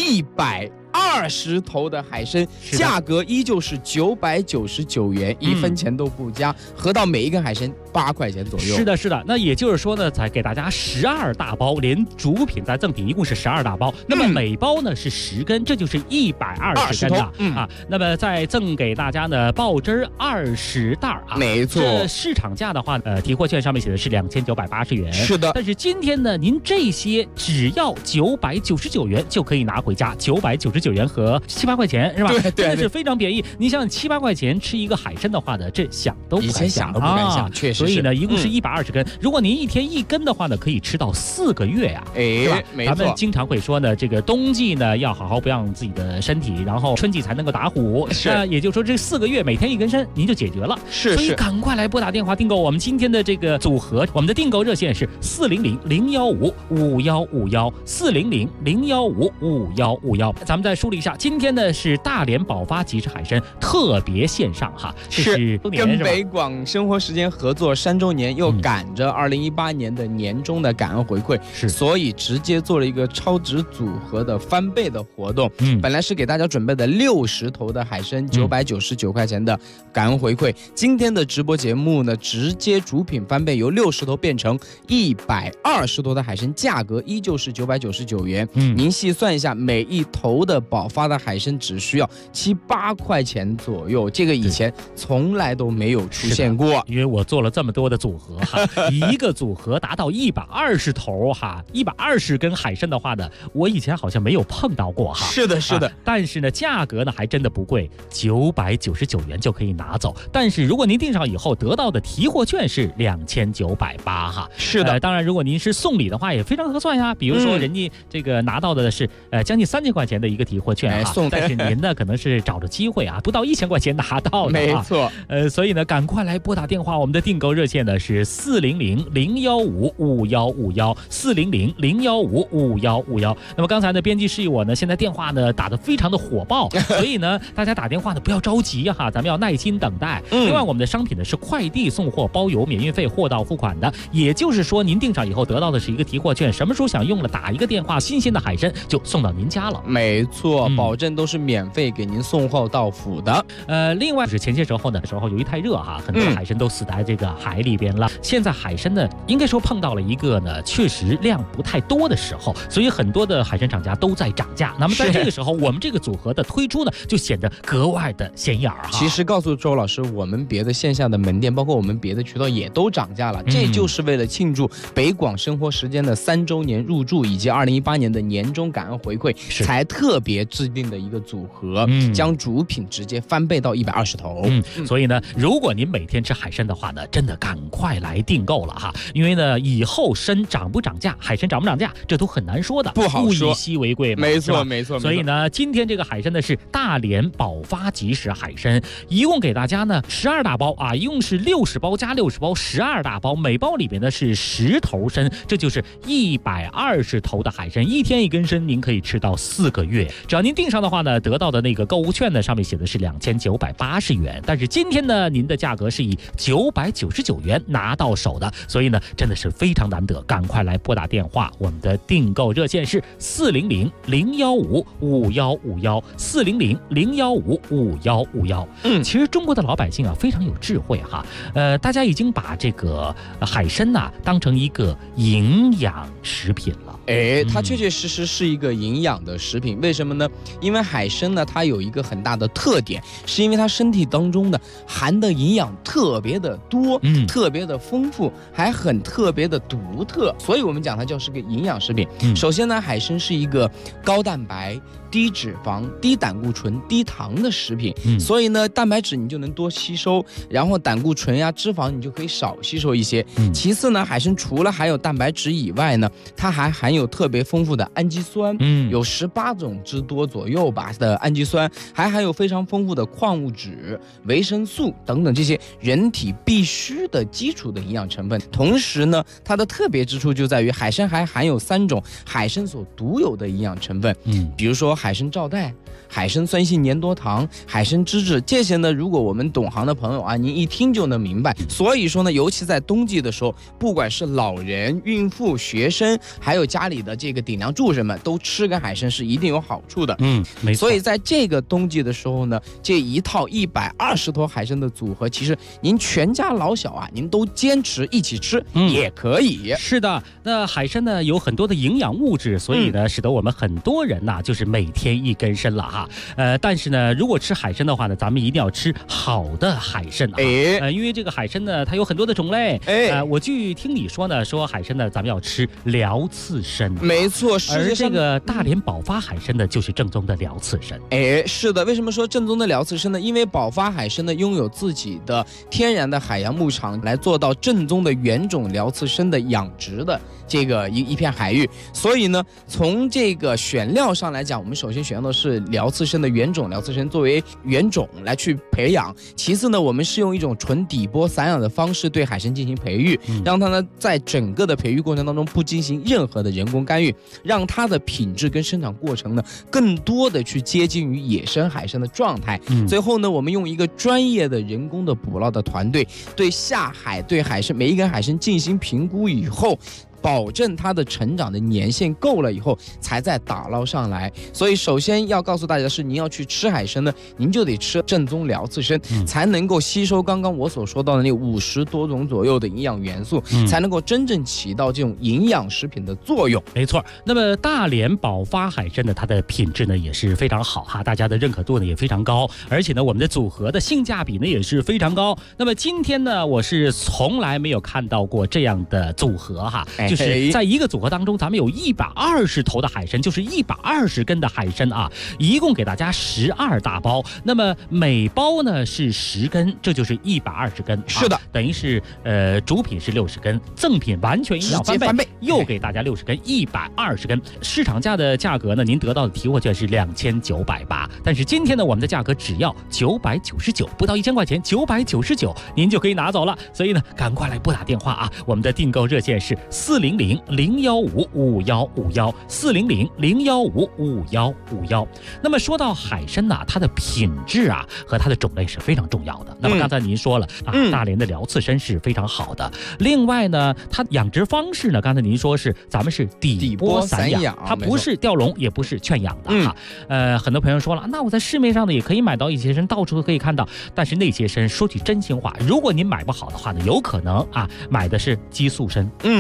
120头的海参，价格依旧是999元，1分钱都不加，合到每一根海参8块钱左右。 是的。那也就是说呢，才给大家12大包，连主品再赠品，一共是12大包。那么每包呢是10根，这就是120根啊。那么再赠给大家呢爆汁20袋啊。 没错。 这市场价的话，提货券上面写的是2980元。 是的。 但是今天呢，您这些只要999元就可以拿回家，999元和7、8块钱是吧？ 对， 真的是非常便宜。你想7、8块钱吃一个海参的话呢，这想都不敢想， 确实。 所以呢，一共是120根。如果您一天1根的话呢，可以吃到4个月呀，是吧？ 没错。 咱们经常会说呢，这个冬季呢要好好保养自己的身体，然后春季才能够打虎。那也就是说，这4个月每天1根参，您就解决了。 所以赶快来拨打电话订购我们今天的这个组合。我们的订购热线是400-015-5151，400-015-5151。咱们再梳理一下，今天呢是大连宝发即食海参特别线上哈， 是跟北广生活时间合作3周年，又赶着2018年的年终的感恩回馈，所以直接做了一个超值组合的翻倍的活动。本来是给大家准备的60头的海参999块钱的感恩回馈，今天的直播节目呢直接主品翻倍，由60头变成120头的海参，价格依旧是999元。您细算一下，每一头的宝发的海参只需要7、8块钱左右，这个以前从来都没有出现过。 因为我做了这么多的组合哈，一个组合达到120头哈，120根海参的话呢，我以前好像没有碰到过哈。 是的。 但是呢，价格呢还真的不贵，999元就可以拿走。但是如果您订上以后得到的提货券是2980哈。 是的。 当然如果您是送礼的话也非常合算呀，比如说人家这个拿到的是将近3000块钱的一个提货券哈，但是您呢可能是找着机会啊，不到1000块钱拿到的。 没错。 所以呢赶快来拨打电话，我们的订购热线呢是400-015-5151，400-015-5151。那么刚才呢编辑示意我呢，现在电话呢打得非常的火爆，所以呢大家打电话呢不要着急哈，咱们要耐心等待。另外我们的商品呢是快递送货，包邮免运费，货到付款的，也就是说您订上以后得到的是一个提货券，什么时候想用了打一个电话，新鲜的海参就送到您家了。 没错，保证都是免费给您送货到府的。 另外是前些时候由于太热哈，很多海参都死在这个海里边了。现在海参呢应该说碰到了一个呢确实量不太多的时候，所以很多的海参厂家都在涨价。那么在这个时候，我们这个组合的推出呢就显得格外的显眼哈。 其实告诉周老师，我们别的线下的门店，包括我们别的渠道也都涨价了，这就是为了庆祝北广生活时间的3周年入驻以及2018年的年终感恩回馈，才特别制定的一个组合，将主品直接翻倍到120头。 所以呢，如果您每天吃海参的话呢，真的赶快来订购了哈，因为呢，以后参涨不涨价，海参涨不涨价，这都很难说的， 不好说， 物以稀为贵嘛， 没错没错。 所以呢，今天这个海参呢是大连宝发即食海参，一共给大家呢12大包啊，一共是60包加60包，12大包，每包里边呢是10头参，这就是120头的海参，一天一根参，您可以吃到4个月。只要您订上的话呢，得到的那个购物券呢上面写的是2980元，但是今天呢，您的价格是以999元拿到手的，所以呢，真的是非常难得，赶快来拨打电话，我们的订购热线是400-015-5151，400-015-5151。其实中国的老百姓啊非常有智慧哈，大家已经把这个海参呐当成一个营养食品了。 它确确实实是一个营养的食品，为什么呢？因为海参呢，它有一个很大的特点，是因为它身体当中呢含的营养特别的多，特别的丰富，还很特别的独特，所以我们讲它就是个营养食品。首先呢，海参是一个高蛋白、低脂肪、低胆固醇、低糖的食品，所以呢，蛋白质你就能多吸收，然后胆固醇呀、脂肪你就可以少吸收一些。其次呢，海参除了含有蛋白质以外呢，它还含有特别丰富的氨基酸，有18种之多左右吧的氨基酸，还含有非常丰富的矿物质、维生素等等这些人体必须的基础的营养成分。同时呢，它的特别之处就在于海参还含有3种海参所独有的营养成分，比如说海参皂苷、海参酸性粘多糖、海参脂质，这些呢，如果我们懂行的朋友啊，您一听就能明白。所以说呢，尤其在冬季的时候，不管是老人、孕妇、学生，还有家里的这个顶梁柱什么，都吃根海参是一定有好处的。 没错。 所以在这个冬季的时候呢，这一套120头海参的组合，其实您全家老小啊，您都坚持一起吃也可以。 是的，那海参呢有很多的营养物质，所以呢，使得我们很多人呐，就是每天1根参了哈。但是呢，如果吃海参的话呢，咱们一定要吃好的海参啊。因为这个海参呢，它有很多的种类。我据听你说呢，说海参呢，咱们要吃辽刺参。 没错， 而这个大连宝发海参呢，就是正宗的辽刺参。 是的，为什么说正宗的辽刺参呢？因为宝发海参呢，拥有自己的天然的海洋牧场，来做到正宗的原种辽刺参的养殖的这个一片海域。所以呢，从这个选料上来讲，我们首先选用的是辽刺参的原种辽刺参作为原种来去培养。其次呢，我们是用一种纯底波散养的方式对海参进行培育，让它呢在整个的培育过程当中不进行任何的人工干预，让它的品质跟生长过程呢更多的去接近于野生海参的状态。最后呢，我们用一个专业的人工的捕捞的团队，对下海对海参每一根海参进行评估以后，保证它的成长的年限够了以后，才再打捞上来。所以首先要告诉大家的是，您要去吃海参呢，您就得吃正宗辽刺参，才能够吸收刚刚我所说到的那50多种左右的营养元素，才能够真正起到这种营养食品的作用。 没错。那么大连宝发海参呢，它的品质呢也是非常好哈，大家的认可度呢也非常高，而且呢我们的组合的性价比呢也是非常高。那么今天呢，我是从来没有看到过这样的组合哈，就是在一个组合当中，咱们有120头的海参，就是120根的海参啊，一共给大家12大包，那么每包呢是10根，这就是120根。 是的， 等于是主品是60根，赠品完全营养翻倍，又给大家60根，120根。市场价的价格呢，您得到的提货券是2980，但是今天呢，我们的价格只要999，不到1000块钱，999您就可以拿走了。所以呢，赶快来拨打电话啊，我们的订购热线是400-015-5151，400-015-5151。那么说到海参呐，它的品质啊和它的种类是非常重要的。那么刚才您说了啊，大连的辽刺参是非常好的。另外呢，它养殖方式呢，刚才您说是咱们是底波散养，它不是吊笼，也不是圈养的哈。很多朋友说了，那我在市面上呢也可以买到一些参，到处都可以看到。但是那些参说句真心话，如果您买不好的话呢，有可能啊买的是激素参啊，买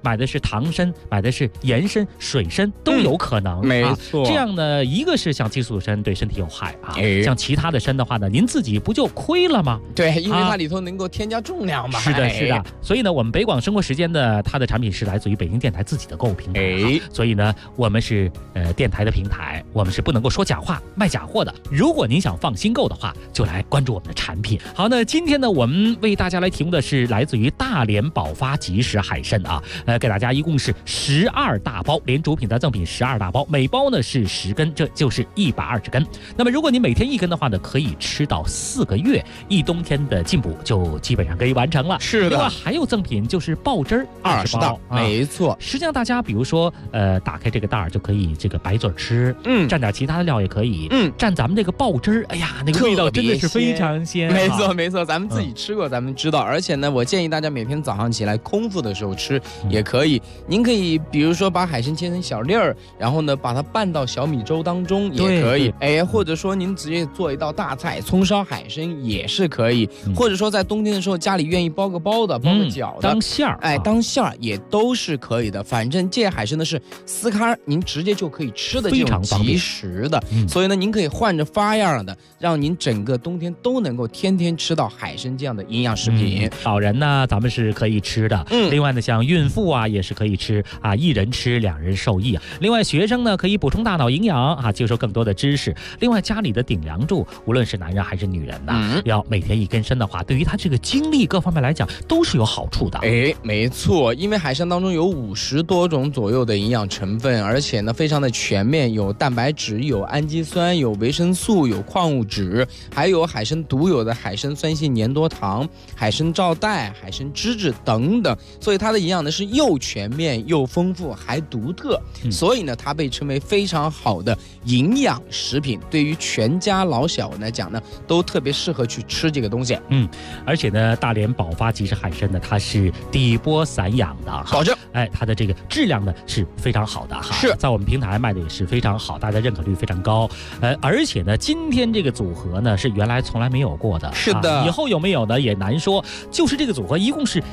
买的是糖参，买的是盐参、水参都有可能。 没错。 这样呢，一个是像激素参对身体有害啊，像其他的参的话呢，您自己不就亏了吗？ 对，因为它里头能够添加重量嘛。 是的，是的。所以呢，我们北广生活时间的它的产品是来自于北京电台自己的购物平台。所以呢，我们是电台的平台，我们是不能够说假话、卖假货的。如果您想放心购的话，就来关注我们的产品。好，那今天呢，我们为大家来提供的是来自于大连宝发即食海参啊，给大家一共是12大包，连主品的赠品12大包，每包呢是10根，这就是120根。那么如果你每天1根的话呢，可以吃到4个月，一冬天的进补就基本上可以完成了。 是的。 另外还有赠品就是爆汁儿20包， 没错。 实际上大家比如说打开这个袋儿就可以这个白嘴吃，蘸点其他的料也可以，蘸咱们这个爆汁儿，哎呀，那个味道真的是非常鲜。 没错没错，咱们自己吃过，咱们知道。而且呢，我建议大家每天早上起来空腹的时候吃也可以。您可以比如说把海参切成小粒儿，然后呢把它拌到小米粥当中也可以。或者说您直接做一道大菜，葱烧海参也是可以。或者说在冬天的时候家里愿意包个包的，包个饺的， 当馅儿， 当馅儿也都是可以的。反正这海参呢是撕开您直接就可以吃的这种即食的，所以呢您可以换着花样的，让您整个冬天都能够天天吃到海参这样的营养食品。 老人呢咱们是可以吃的，另外呢像孕妇啊也是可以吃啊，一人吃2人受益啊。另外学生呢可以补充大脑营养啊，接受更多的知识。另外家里的顶梁柱，无论是男人还是女人呢，要每天1根参的话，对于他这个精力各方面来讲都是有好处的。 没错，因为海参当中有50多种左右的营养成分，而且呢非常的全面，有蛋白质，有氨基酸，有维生素，有矿物质，还有海参独有的海参酸性粘多糖、海参皂带、海参脂质等等，所以它的营养呢是又全面又丰富还独特，所以呢它被称为非常好的营养食品，对于全家老小来讲呢都特别适合去吃这个东西。 而且呢大连宝发即食海参呢它是底波散养的， 保证它的这个质量呢是非常好的哈， 是在我们平台卖的也是非常好，大家认可率非常高。而且呢今天这个组合呢是原来从来没有过的， 是的， 以后有没有呢也难说。就是这个组合一共是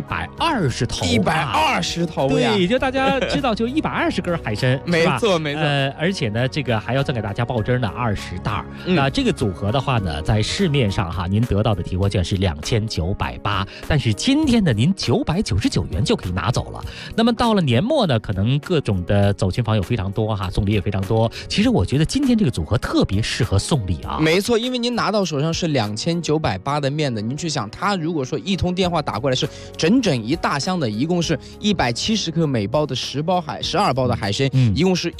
120头 ，120头呀， 对，就大家知道就120根海参， 没错没错。 而且呢这个还要赠给大家爆汁呢20袋。那这个组合的话呢，在市面上哈您得到的提货券是2980，但是今天呢您999元就可以拿走了。那么到了年末呢，可能各种的走亲访友非常多哈，送礼也非常多。其实我觉得今天这个组合特别适合送礼啊。 没错，因为您拿到手上是2980的面的，您去想，他如果说一通电话打过来是整整一大箱的，一共是170克每包的12包的海参，一共是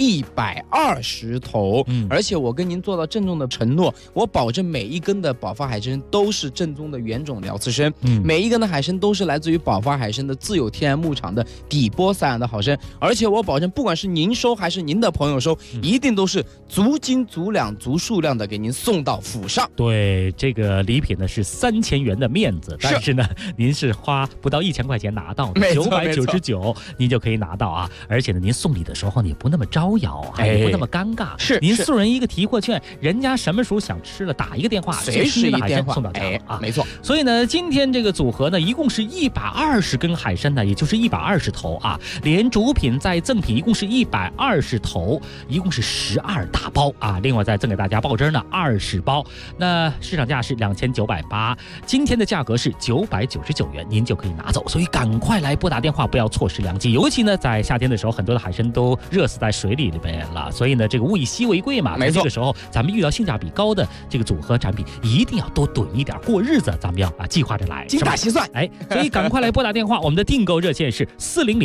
120头。而且我跟您做到郑重的承诺，我保证每一根的宝发海参都是正宗的原种辽刺参，每一根的海参都是来自于宝发海参的自有天然牧场的底波散养的好参，而且我保证不管是您收还是您的朋友收，一定都是足斤足两足数量的给您送到府上。 对，这个礼品呢是3000元的面子，但是呢您是花不到1000块钱拿到的，999您就可以拿到啊。而且呢您送礼的时候呢也不那么招摇，也不那么尴尬， 是您送人一个提货券，人家什么时候想吃了打一个电话， 随时一电话送到家啊。 没错。 所以呢今天这个组合呢一共是120根海参呢，也就是120头啊，连主品再赠品一共是120头，一共是12大包啊。另外再赠给大家爆汁呢20包，那市场价是2980，今天的价格是999元，您就可以拿走。所以赶快来拨打电话，不要错失良机。尤其呢在夏天的时候，很多的海参都热死在水里边了，所以呢这个物以稀为贵嘛， 没错。 这个时候咱们遇到性价比高的这个组合产品，一定要多囤一点，过日子咱们要计划着来， 精打细算。 所以赶快来拨打电话，我们的订购热线是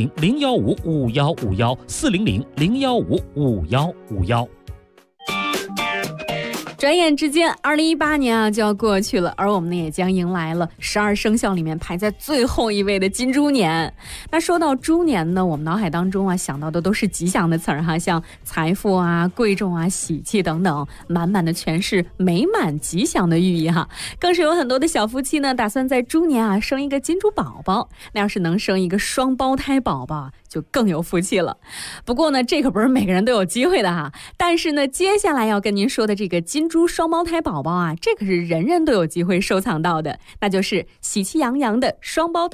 400-015-5151，400-015-5151。 转眼之间2018年就要过去了，而我们呢也将迎来了12生肖里面排在最后一位的金猪年。那说到猪年呢，我们脑海当中想到的都是吉祥的词儿哈，像财富贵重喜气等等，满满的全是美满吉祥的寓意哈。更是有很多的小夫妻呢打算在猪年生一个金猪宝宝，那要是能生一个双胞胎宝宝就更有福气了。不过呢这可不是每个人都有机会的哈，但是呢接下来要跟您说的这个金猪双胞胎宝宝这可是人人都有机会收藏到的，那就是喜气洋洋的双胞胎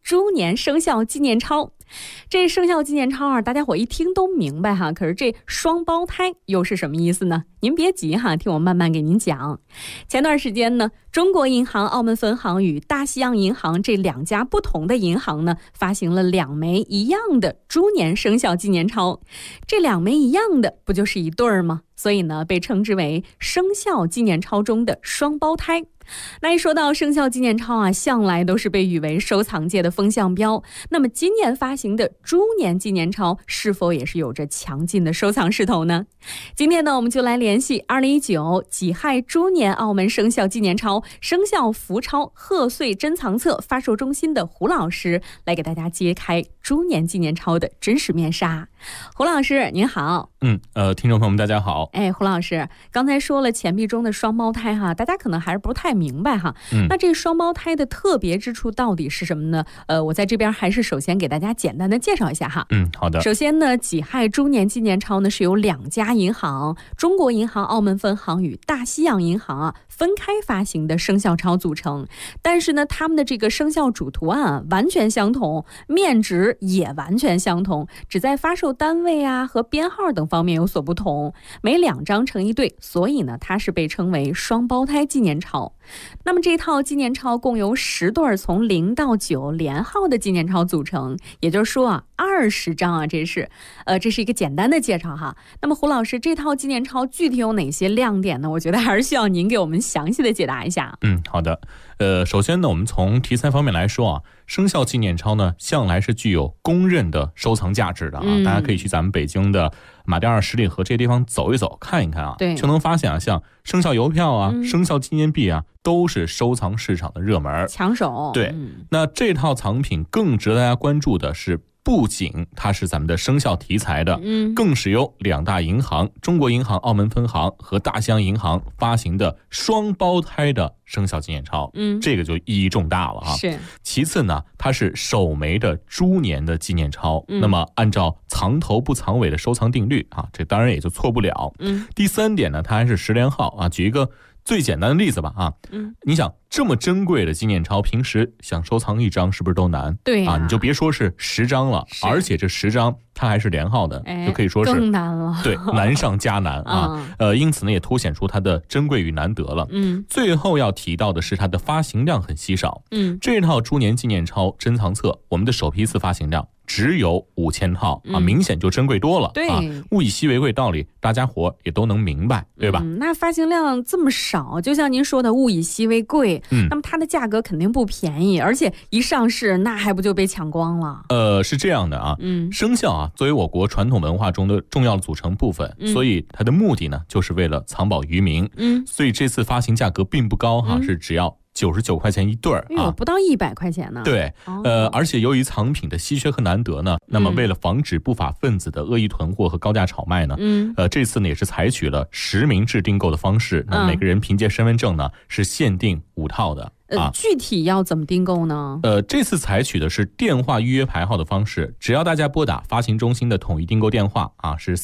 猪年生肖纪念钞。这生肖纪念钞啊，大家伙一听都明白哈。可是这双胞胎又是什么意思呢？您别急哈，听我慢慢给您讲。前段时间呢，中国银行澳门分行与大西洋银行这2家不同的银行呢，发行了2枚一样的猪年生肖纪念钞。这2枚一样的，不就是一对儿吗？所以呢，被称之为生肖纪念钞中的双胞胎。那一说到生肖纪念钞啊，向来都是被誉为收藏界的风向标。那么今年发行的猪年纪念钞是否也是有着强劲的收藏势头呢？今天呢，我们就来联系2019己亥猪年澳门生肖纪念钞生肖福钞贺岁珍藏册发售中心的胡老师，来给大家揭开猪年纪念钞的真实面纱。胡老师您好。 听众朋友们大家好。 胡老师刚才说了钱币中的双胞胎哈，大家可能还是不太明白哈。那这双胞胎的特别之处到底是什么呢？我在这边还是首先给大家简单的介绍一下哈。 好的。 首先呢，己亥猪年纪念钞呢是由2家银行，中国银行澳门分行与大西洋银行啊分开发行的生肖钞组成。但是呢，他们的这个生肖主图案完全相同，面值也完全相同，只在发售单位啊和编号等方面有所不同，每2张成一对，所以呢，它是被称为双胞胎纪念钞。那么这套纪念钞共由10对从0到9连号的纪念钞组成，也就是说啊，20张啊，这是一个简单的介绍哈。那么胡老师，这套纪念钞具体有哪些亮点呢？我觉得还是需要您给我们详细的解答一下。 好的。首先呢，我们从题材方面来说啊，生肖纪念钞呢向来是具有公认的收藏价值的啊。大家可以去咱们北京的马甸二十里河这些地方走一走看一看啊，就能发现啊，像生肖邮票啊、生肖纪念币啊，都是收藏市场的热门抢手。 对，那这套藏品更值得大家关注的是，不仅它是咱们的生肖题材的，更是由2大银行，中国银行澳门分行和大西洋银行发行的双胞胎的生肖纪念钞，这个就意义重大了哈。 是。 其次呢，它是首枚的猪年的纪念钞，那么按照藏头不藏尾的收藏定律啊，这当然也就错不了。第3点呢，它还是10连号啊。举一个最简单的例子吧啊，你想这么珍贵的纪念钞，平时想收藏1张是不是都难？ 对啊，你就别说是10张了，而且这10张它还是连号的，就可以说是更难了。 对，难上加难啊。因此呢，也凸显出它的珍贵与难得了。最后要提到的是它的发行量很稀少。这套猪年纪念钞珍藏册，我们的首批次发行量只有5000套啊，明显就珍贵多了。 对啊，物以稀为贵道理，大家伙也都能明白，对吧？ 那发行量这么少，就像您说的物以稀为贵，那么它的价格肯定不便宜，而且一上市那还不就被抢光了？ 是这样的啊，生肖啊作为我国传统文化中的重要的组成部分，所以它的目的呢就是为了藏宝于民。所以这次发行价格并不高哈，是只要99块钱一对儿啊， 不到100块钱呢。 对，而且由于藏品的稀缺和难得呢，那么为了防止不法分子的恶意囤货和高价炒卖呢，这次呢也是采取了实名制订购的方式，那每个人凭借身份证呢是限定5套的。 具体要怎么订购呢？ 这次采取的是电话预约排号的方式，只要大家拨打发行中心的统一订购电话啊，是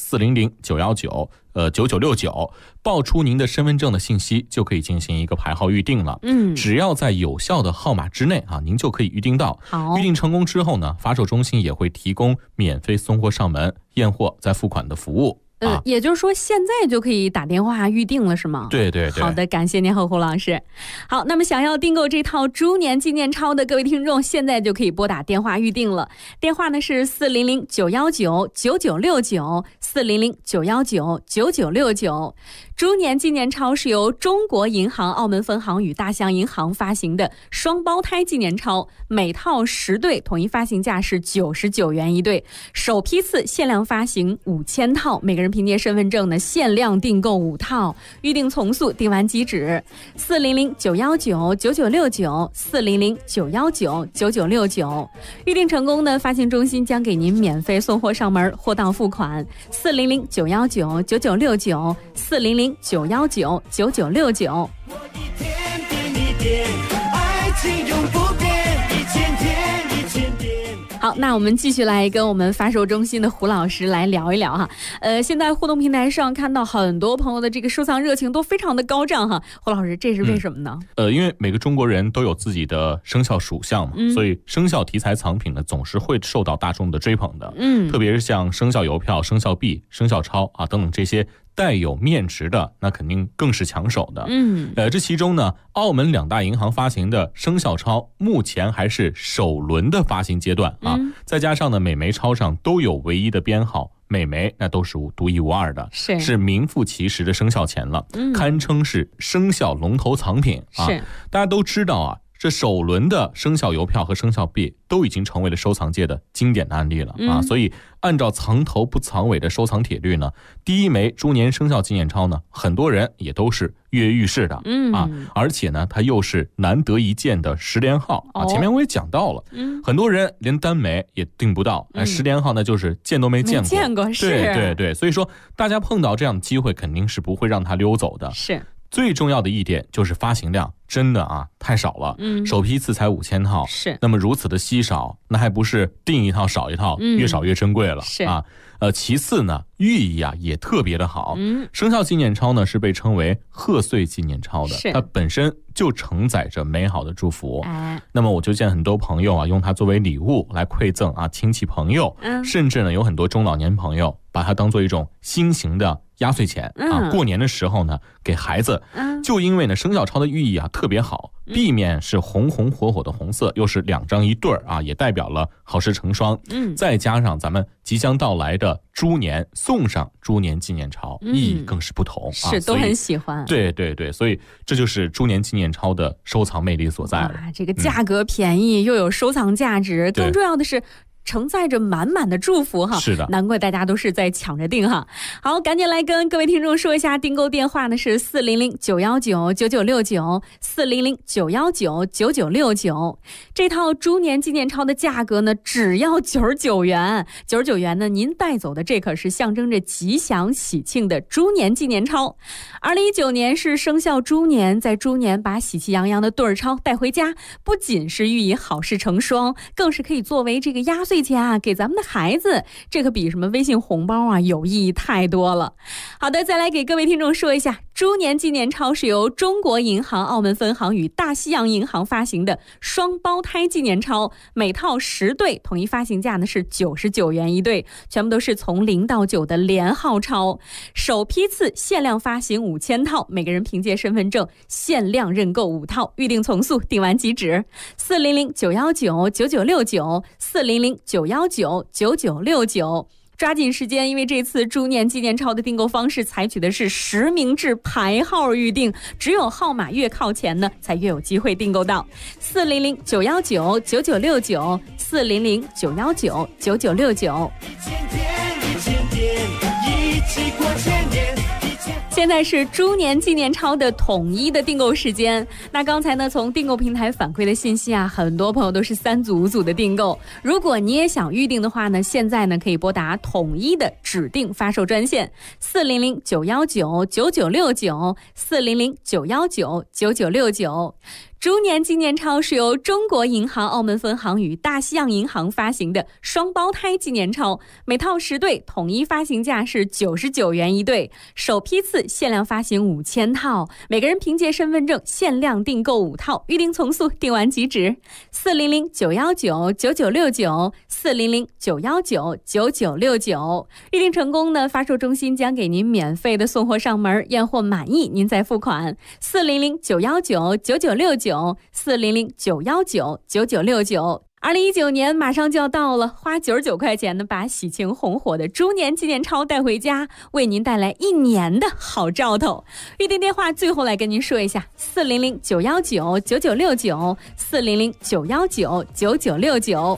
400-919-9969，报出您的身份证的信息，就可以进行一个排号预定了。只要在有效的号码之内啊，您就可以预定到。预定成功之后呢，发售中心也会提供免费送货上门、验货再付款的服务。 也就是说现在就可以打电话预定了是吗？ 对对对。 好的，感谢您胡老师。好，那么想要订购这套猪年纪念钞的各位听众，现在就可以拨打电话预定了。电话呢是400-919-9969，400-919-9969。猪年纪念钞是由中国银行澳门分行与大西洋银行发行的双胞胎纪念钞，每套10对，统一发行价是99元一对，首批次限量发行5000套，每个人凭借身份证呢限量订购5套，预定从速，订完即止。400-919-9969，400-919-9969，预定成功呢，发行中心将给您免费送货上门，货到付款。400-919-9969，400-919-9969。 好，那我们继续来跟我们发售中心的胡老师来聊一聊哈。现在互动平台上看到很多朋友的这个收藏热情都非常的高涨哈。胡老师，这是为什么呢？ 因为每个中国人都有自己的生肖属相嘛，所以生肖题材藏品呢总是会受到大众的追捧的。特别是像生肖邮票、生肖币、生肖钞啊等等这些带有面值的，那肯定更是抢手的。这其中呢，澳门2大银行发行的生肖钞目前还是首轮的发行阶段啊，再加上呢每枚钞上都有唯一的编号，每枚那都是独一无二的，是名副其实的生肖钱了，堪称是生肖龙头藏品啊。大家都知道啊，这首轮的生肖邮票和生肖币都已经成为了收藏界的经典的案例了啊，所以按照藏头不藏尾的收藏铁律呢，第一枚猪年生肖纪念钞呢，很多人也都是跃跃欲试的啊，而且呢，它又是难得一见的10连号啊。前面我也讲到了，很多人连单枚也订不到，10连号呢就是见都没见过，对，所以说大家碰到这样的机会，肯定是不会让它溜走的。最重要的一点就是发行量真的啊太少了，首批次才5000套，那么如此的稀少，那还不是订一套少一套，越少越珍贵了啊。其次呢，寓意啊也特别的好。生肖纪念钞呢是被称为贺岁纪念钞的，它本身就承载着美好的祝福。那么我就见很多朋友啊用它作为礼物来馈赠啊亲戚朋友，甚至呢有很多中老年朋友把它当做一种新型的压岁钱啊，过年的时候呢给孩子。就因为呢生肖钞的寓意啊特别好，壁面是红红火火的红色，又是2张一对啊，也代表了好事成双。再加上咱们即将到来的猪年，送上猪年纪念钞，意义更是不同啊， 都很喜欢。 对，所以这就是猪年纪念钞的收藏魅力所在了。 这个价格便宜，又有收藏价值，更重要的是承载着满满的祝福哈， 是的， 难怪大家都是在抢着订哈。好，赶紧来跟各位听众说一下订购电话呢是400-919-9969，400-919-9969。这套猪年纪念钞的价格呢只要99元，99元呢您带走的这可是象征着吉祥喜庆的猪年纪念钞。2019年是生肖猪年，在猪年把喜气洋洋的对儿钞带回家，不仅是寓意好事成双，更是可以作为这个压岁钱啊给咱们的孩子，这可比什么微信红包啊有意义太多了。好的，再来给各位听众说一下，猪年纪念钞是由中国银行澳门分行与大西洋银行发行的双胞胎纪念钞，每套10对，统一发行价呢是99元一对，全部都是从0到9的连号钞，首批次限量发行5000套，每个人凭借身份证限量认购5套，预定从速，订完即止。400-919-9969，400-919-9969，抓紧时间，因为这次猪年纪念钞的订购方式采取的是实名制排号预订，只有号码越靠前呢才越有机会订购到。400-919-9969，400-919-9969。现在是猪年纪念钞的统一的订购时间。那刚才呢，从订购平台反馈的信息啊，很多朋友都是3组5组的订购。如果你也想预定的话呢，现在呢可以拨打统一的指定发售专线400-919-9969，400-919-9969。猪年纪念钞是由中国银行澳门分行与大西洋银行发行的双胞胎纪念钞，每套10对，统一发行价是99元一对，首批次限量发行5000套，每个人凭借身份证限量订购5套，预订从速，订完即止。400-919-9969，400-919-9969。预订成功呢，发售中心将给您免费的送货上门，验货满意您再付款。400-919-9969，400-919-9969。2019年马上就要到了，花99块钱呢，把喜庆红火的猪年纪念钞带回家，为您带来1年的好兆头。预订电话最后来跟您说一下：400-919-9969，400-919-9969。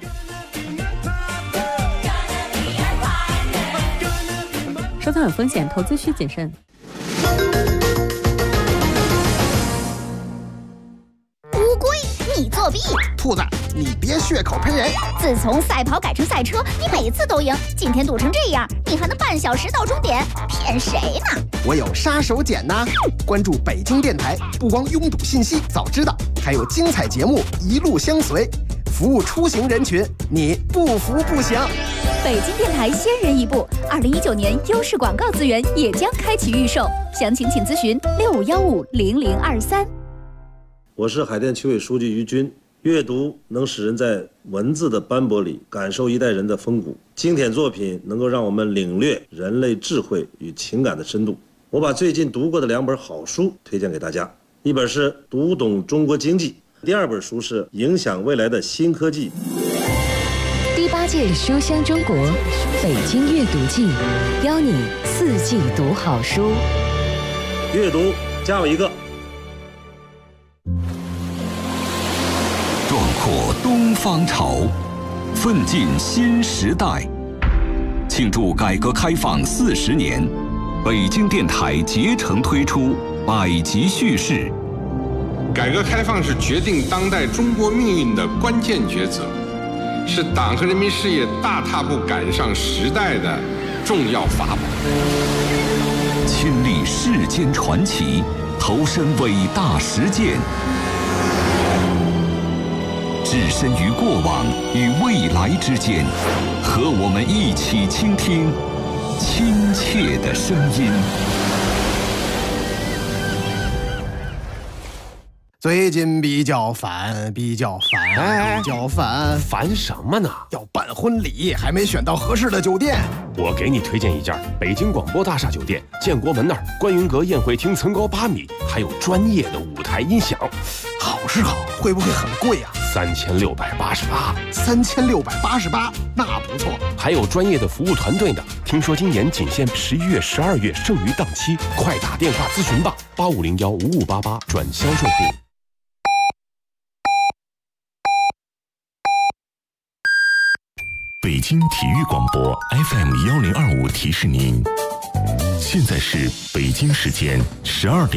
收藏有风险，投资需谨慎。 你作弊！ 兔子，你别血口喷人！ 自从赛跑改成赛车，你每次都赢，今天赌成这样，你还能半小时到终点，骗谁呢？ 我有杀手锏呐！关注北京电台，不光拥堵信息早知道，还有精彩节目一路相随。 服务出行人群，你不服不行。 北京电台先人一步，2019年优势广告资源也将开启预售，详情请咨询65150023。 我是海淀区委书记于军。阅读能使人在文字的斑驳里感受一代人的风骨，经典作品能够让我们领略人类智慧与情感的深度。我把最近读过的2本好书推荐给大家，一本是《读懂中国经济》，第2本书是《影响未来的新科技》。 第8届书香中国北京阅读季，邀你4季读好书。 阅读加我一个。 壮阔东方潮，奋进新时代。庆祝改革开放40年，北京电台竭诚推出百集叙事。 改革开放是决定当代中国命运的关键抉择，是党和人民事业大踏步赶上时代的重要法宝。 亲历世间传奇，投身伟大实践。置身于过往与未来之间，和我们一起倾听亲切的声音。 最近比较烦， 烦什么呢？ 要办婚礼，还没选到合适的酒店。 我给你推荐一家北京广播大厦酒店，建国门那儿观云阁宴会厅层高8米，还有专业的舞台音响。 好是好，会不会很贵啊 ？3688， 那不错。 还有专业的服务团队呢。听说今年仅限11月、12月剩余档期，快打电话咨询吧，85015588转销售部。 北京体育广播 FM1025提示您，现在是北京时间12点。